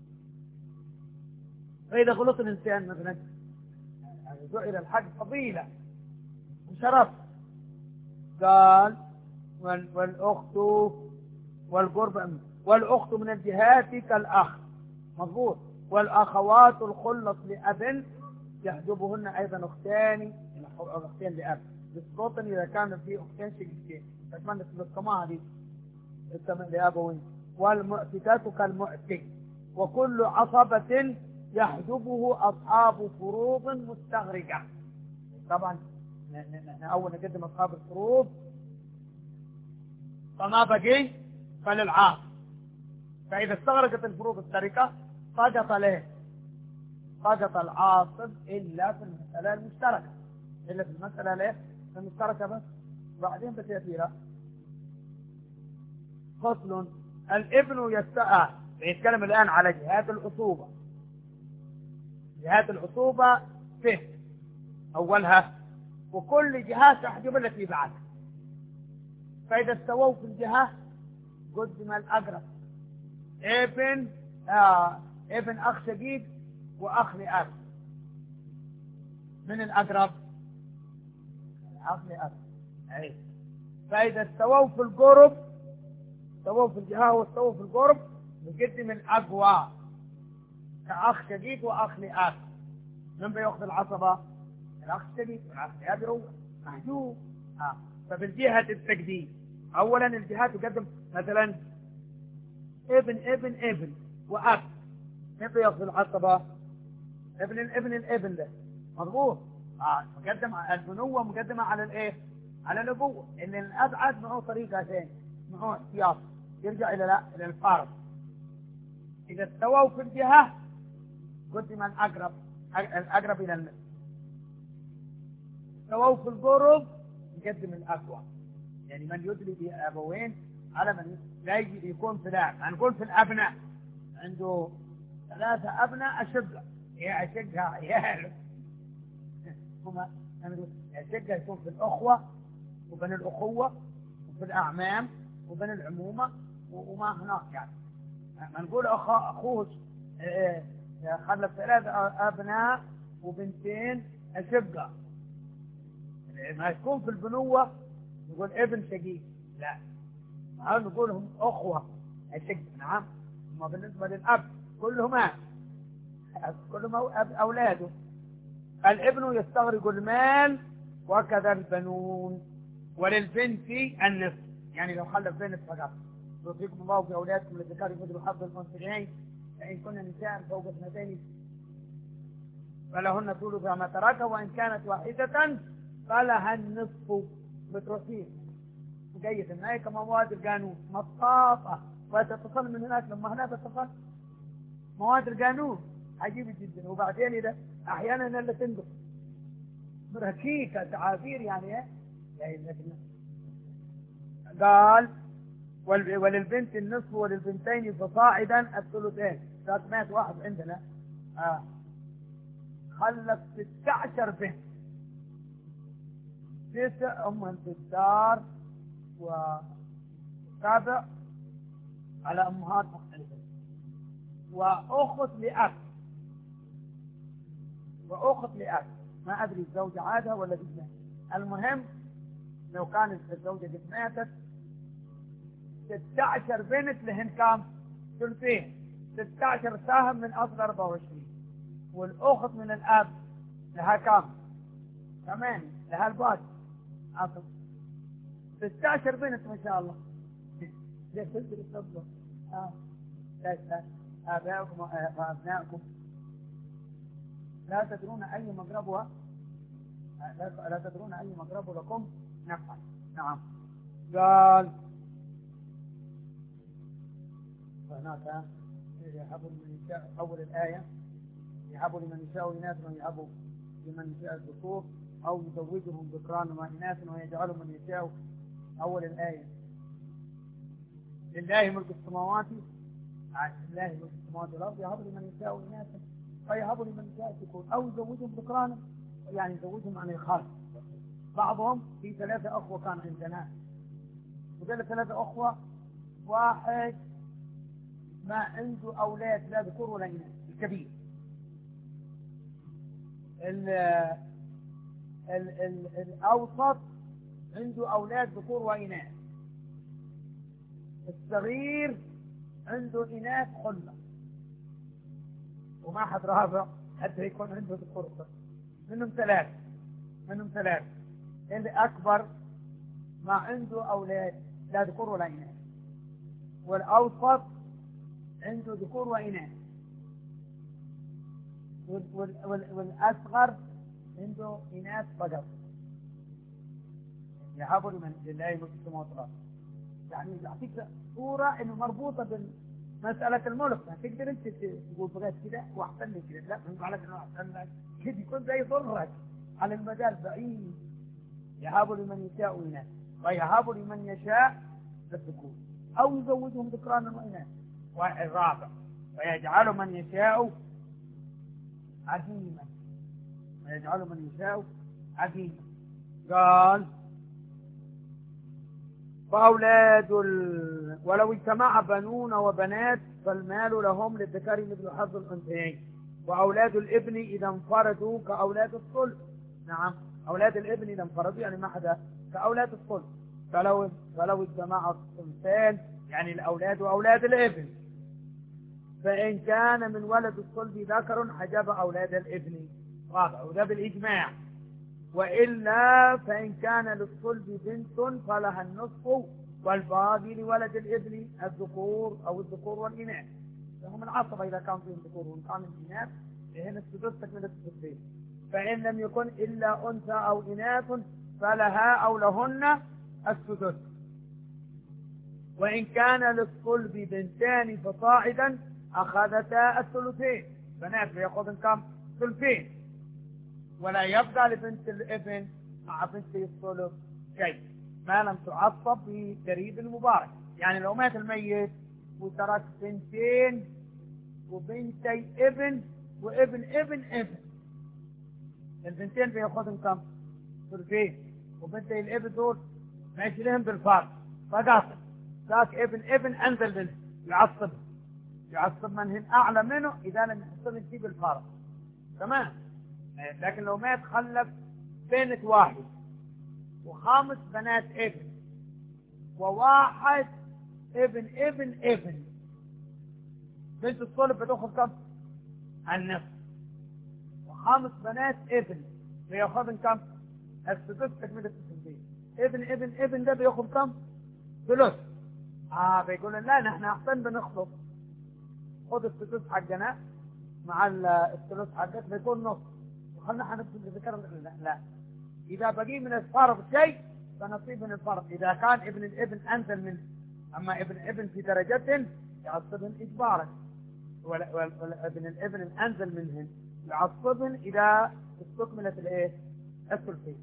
فإذا غلط الإنسان مثلا جعل الحق فضيلة وشرف، قال والأخت والقرب والأخت من الجهات كالأخ، مضبوط. والأخوات الخلط لأب يحجبهن أيضا أختان، أختين لأب بالسلطن إذا كان في أختين شقيقتين، تتمنى تلقمها هذه لأبوين. والمؤتكات كالمؤتك، وكل عصبة يحجبه أصحاب فروض مستغرقة. طبعا نحن أول نقدم أصحاب الفروض، فما بقي فللعاص، فإذا استغرقت الفروض التركة سقط له، سقط العاصب إلا في المسألة المشتركة، إلا في المسألة ليه المشتركة بس. بعدين بتأثيرها فصل. الابن يستأى، يتكلم الآن على جهات العصوبة. جهات العصوبة فيه أولها وكل جهة تحجب التي بعدها. فإذا استووا في الجهة قدم الأقرب. ابن آه ابن أخ شقيق وأخ لأب. من الأقرب؟ الأخ لأب. أي. فإذا استووا في القرب، استووا في الجهة واستووا في القرب، نقدم الأقوى كأخ شقيق وأخ لأب. من بيأخذ العصبة؟ الأخ الشقيق والأخ لأب هو محجوب. آه. فبالجهة التقديم أولا الجهة تقدم مثلا ابن ابن ابن وأب. من بيأخذ العصبة؟ ابن الابن الابن ده مضبوط. آه. مقدم البنوة مقدمة على الايه؟ على الأبوة. إن الأبعد معه طريقة ثانية، معه احتياط يرجع إلى لا إلى الفارق. إذا استووا في الجهة قدم الأقرب، الأقرب إلى النصف. استووا في القرب يقدم الأقوى. يعني من يدلي بأبوين على من لا يجي يكون في لاعب. هنقول في الأبناء عنده ثلاثة أبناء أشقة، يا أشقها عيال هما أشقة يكون في الأخوة وبين الأخوة وفي الأعمام وبين العمومة وما هناك. يعني ما نقول أخ أخوه خلف ثلاثة أبناء وبنتين أشقة. ما يكون في البنوة نقول ابن شقيق، لا نقول هم أخوة أشقة. نعم. ما بالنسبة للأب كلهم كلهم أولاده. الابن يستغرق المال وكذا البنون. وللبنت النصف، يعني لو خلف بنت فقط. يوصيكم الله في أولادكم للذكر مثل حظ الأنثيين فإن كن نساء فوق اثنتين فلهن ثلث ما ترك وإن كانت واحدة فلها النصف. بتروحين مقيد النهاية كما مواد القانون مطاطة وتتصل من هناك لما هنا تتصل مواد القانون عجيب جدا. وبعدين إذا أحيانا اللي تنقص بركيكة تعابير يعني ايه يعني. قال وللبنت النصف وللبنتين فصاعدا الثلثين. ثلاثمائة واحد عندنا آه. خلف ستة عشر بنت، تسع أمهن في الدار وسابع على أمهات مختلفة وأخت لأب وأخت لأب. ما أدري الزوجة عادة ولا جسمها. المهم لو كانت الزوجة قد ماتت ستة عشر بنت لهن كام؟ ثلثين. ستة عشر ساهم من أصل أربعة وعشرين. والأخت من الأب لها كام؟ ثمانية لها الباقي أصل ستة عشر بنت ما شاء الله. ليش تدري الصبر؟ آه لا آبائكم وأبنائكم لا تدرون أي مقربها لا تدرون أي مقرب لكم نفعا. نعم. قال هناك يهب لمن يشاء أول الآية يهب لمن يشاء إناثا ويهب لمن يشاء الذكور أو يزوجهم ذكرانا وإناثا ويجعل من يشاء. أول الآية لله ملك السماوات لله ملك السماوات والأرض يهب لمن يشاء إناثا ويهب لمن يشاء الذكور أو يزوجهم ذكرانا يعني يزوجهم عن الخلق. بعضهم في ثلاثة أخوة كان عندنا وقال ثلاثة أخوة واحد ما عنده أولاد لا ذكور ولا إناث الكبير. ال ال ال الأوسط عنده أولاد ذكور وإناث. الصغير عنده إناث حلة وما حد رابع حتى يكون عنده ذكور. منهم ثلاث منهم ثلاث اللي أكبر ما عنده أولاد لا ذكور ولا إناث. والأوسط عنده ذكور وإناث. والأصغر عنده إناث فقط. يهب لمن لله ملك السماوات والأرض. يعني يعطيك صورة إنه مربوطة بمسألة الملك. ما تقدر أنت تقول بغيت كده وأحسن لي كده، لا من على إنه أحسن لك كده يكون زي ضرك على المجال بعيد. يهب لمن يشاء إناث ويهب لمن يشاء الذكور أو يزوجهم ذكرانا وإناث. والرابع ويجعل من يشاء عزيما ويجعل من يشاء عقيمة. قال فأولاد ال... ولو اجتمع بنون وبنات فالمال لهم للذكر مثل حظ الأنثيين. وأولاد الابن إذا انفردوا كأولاد الصلب. نعم، أولاد الابن إذا انفردوا يعني ما حدا كأولاد الصلب. فلو فلو اجتمع الصنفان يعني الأولاد وأولاد الابن، فإن كان من ولد الصلب ذكر حجب أولاد الابن واضح، وده بالإجماع. وإلا فإن كان للصلب بنت فلها النصف والباقي لولد الابن الذكور أو الذكور والإناث. فهم العصبة إذا كان فيهم ذكور وإن كان الإناث هنا السدس تكملة السدسين. فإن لم يكن إلا أنثى أو إناث فلها أو لهن السدس. وإن كان للصلب بنتان فصاعدا أخذتا الثلثين. بنات بيأخذن كم؟ ثلثين. ولا يبقى لبنت الابن مع بنت الصلب شيء ما لم تعصب بقريب المبارك. يعني لو مات الميت وترك بنتين وبنتي ابن وابن ابن ابن، البنتين بيأخذن كم؟ ثلثين. وبنتي الابن دول ماشي لهم بالفرق فقط. ذاك ابن ابن انزل منه يعصب يعصب من هن اعلى منه اذا لم يحصل فيه بالفرق. تمام. لكن لو مات خلف بنت واحد وخامس بنات ابن وواحد ابن ابن ابن، بنت الصلب بتاخذ كم؟ النصف. وخامس بنات ابن بياخذن كم؟ السدس تكملة السدسين. ابن ابن ابن ده بياخذ كم؟ ثلث. اه بيقول لا نحن احسن بنخلط، خذ السدس حقنا مع الثلث حقك بيكون نص وخلنا حنكتب الذكر. لا لا، اذا بقي من الفرض شيء فنصيب من الفرض. اذا كان ابن الابن انزل منه، اما ابن ابن في درجة يعصبن اجبارا، وابن الابن انزل منهن يعصبن اذا استكملت الايه؟ الثلثين.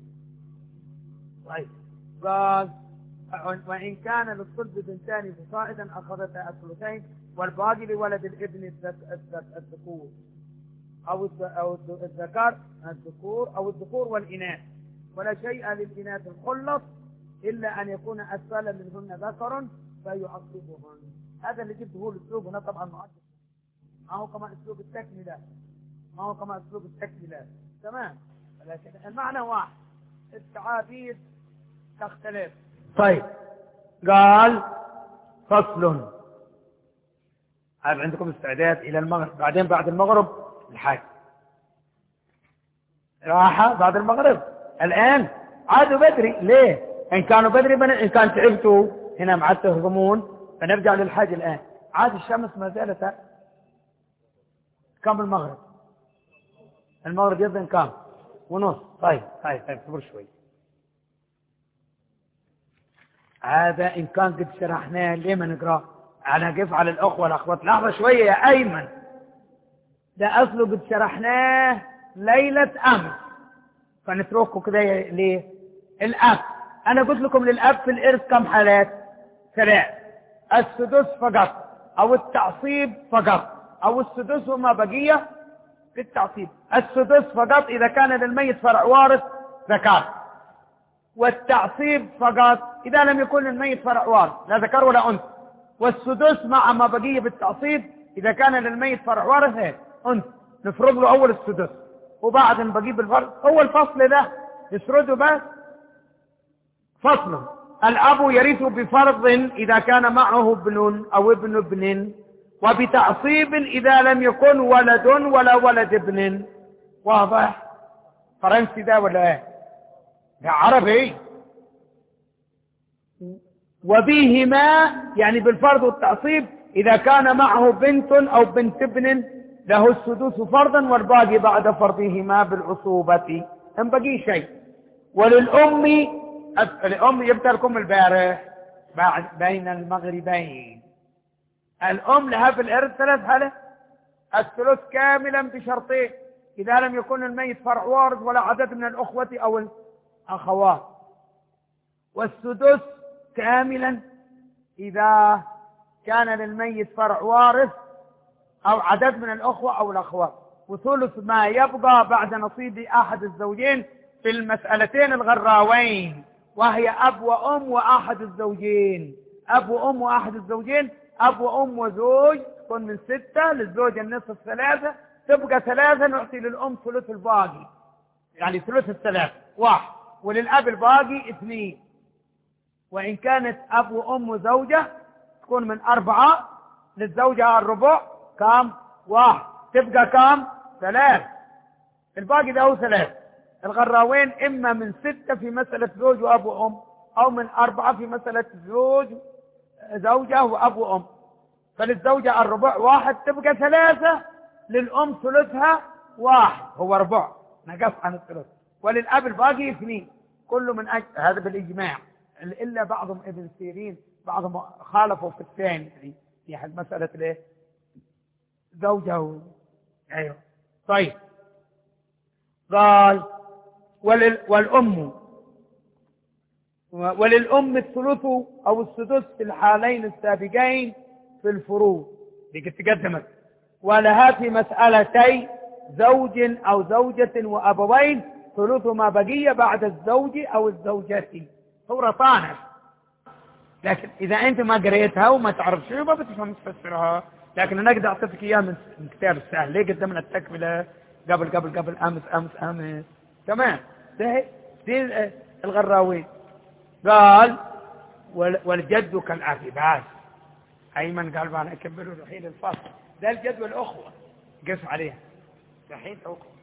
طيب قال وإن كان للصلب بنتان فصاعدا أخذتا الثلثين والباقي لولد الابن الذكور أو أو الذكر الذكور أو الذكور والإناث. ولا شيء للإناث الخلص إلا أن يكون أسفل منهن ذكر فيعصبهن. هذا اللي جبته الأسلوب هنا طبعا معدل، ما هو كما أسلوب التكملة، ما هو كما أسلوب التكملة. تمام، ولكن المعنى واحد، التعابير تختلف. طيب قال فصل. هل عندكم استعداد إلى المغرب؟ بعدين بعد المغرب الحاج راحة بعد المغرب. الآن عادوا بدري. ليه؟ إن كانوا بدري بن... إن كان تعبتوا هنا مع تهضمون فنرجع للحاج الآن. عاد الشمس ما زالت كم المغرب؟ المغرب يبدأ كم؟ ونص. طيب طيب طيب صبر شوي. هذا إن كان قد شرحناه ليه ما نقرأ؟ أنا أقف على الأخوة والأخوات. لحظة شوية يا أيمن، ده أصله قد شرحناه ليلة أمس فنتركه كده. ليه؟ الأب أنا قلت لكم للأب في الإرث كم حالات؟ ثلاث: السدس فقط أو التعصيب فقط أو السدس وما بقية في التعصيب. السدس فقط إذا كان للميت فرع وارث ذكر، والتعصيب فقط إذا لم يكن للميت فرع وارث لا ذكر ولا أنثى. والسدس مع ما بقية بالتعصيب إذا كان للميت فرع وارث أنثى. نفرض له أول السدس وبعد بقيه بالفرض. هو الفصل ده نسرده بس فصل. الأب يرث بفرض إذا كان معه ابن أو ابن ابن، وبتعصيب إذا لم يكن ولد ولا ولد ابن. واضح؟ فرنسي ده ولا ايه؟ ده عربي. وبهما يعني بالفرض والتعصيب إذا كان معه بنت أو بنت ابن له السدس فرضا والباقي بعد فرضهما بالعصوبة. هم بقي شيء. وللأم الأم يبدأ لكم البارح بعد بين المغربين. الأم لها في الإرث ثلاث حالات: الثلث كاملا بشرطين إذا لم يكن الميت فرع وارث ولا عدد من الأخوة أو الأخوات، والسدس كاملا إذا كان للميت فرع وارث أو عدد من الأخوة أو الأخوات، وثلث ما يبقى بعد نصيب أحد الزوجين في المسألتين الغراوين، وهي أب وأم وأحد الزوجين. أب وأم وأحد الزوجين، أب وأم وزوج، تكون من ستة، للزوج النصف ثلاثة، تبقى ثلاثة، نعطي للأم ثلث الباقي، يعني ثلث الثلاثة واحد، وللأب الباقي اثنين. وإن كانت أب وأم وزوجة تكون من أربعة، للزوجة الربع، كام؟ واحد، تبقى كام؟ ثلاث، الباقي ده هو ثلاث. الغراوين إما من ستة في مسألة زوج وأب وأم، أو من أربعة في مسألة زوج زوجة وأب وأم. فللزوجة الربع واحد، تبقى ثلاثة، للأم ثلثها واحد، هو ربع نقص عن الثلث، وللأب الباقي اثنين، كله من أجل هذا بالإجماع، إلا بعضهم ابن سيرين بعضهم خالفوا في الثاني، يعني في حد مسألة الايه زوجة و... أيوه. طيب قال ولل... والأم وللأم الثلث أو السدس في الحالين السابقين في الفروض، دي تقدمت، ولها في مسألتي زوج أو زوجة وأبوين ثلث ما بقي بعد الزوج أو الزوجة. صورة طانة، لكن إذا أنت ما قريتها وما تعرف شيء ما بتفهم تفسرها، لكن أنا أقدر أعطيك إياه من كتاب السهل. ليه قدمنا التكملة قبل قبل قبل أمس أمس أمس تمام. ده دي الغراوي. قال والجد كالأب، بس أيمن قال أنا أكبره رحيل الفصل، ده الجد والأخوة قف عليها رحيل أخوة.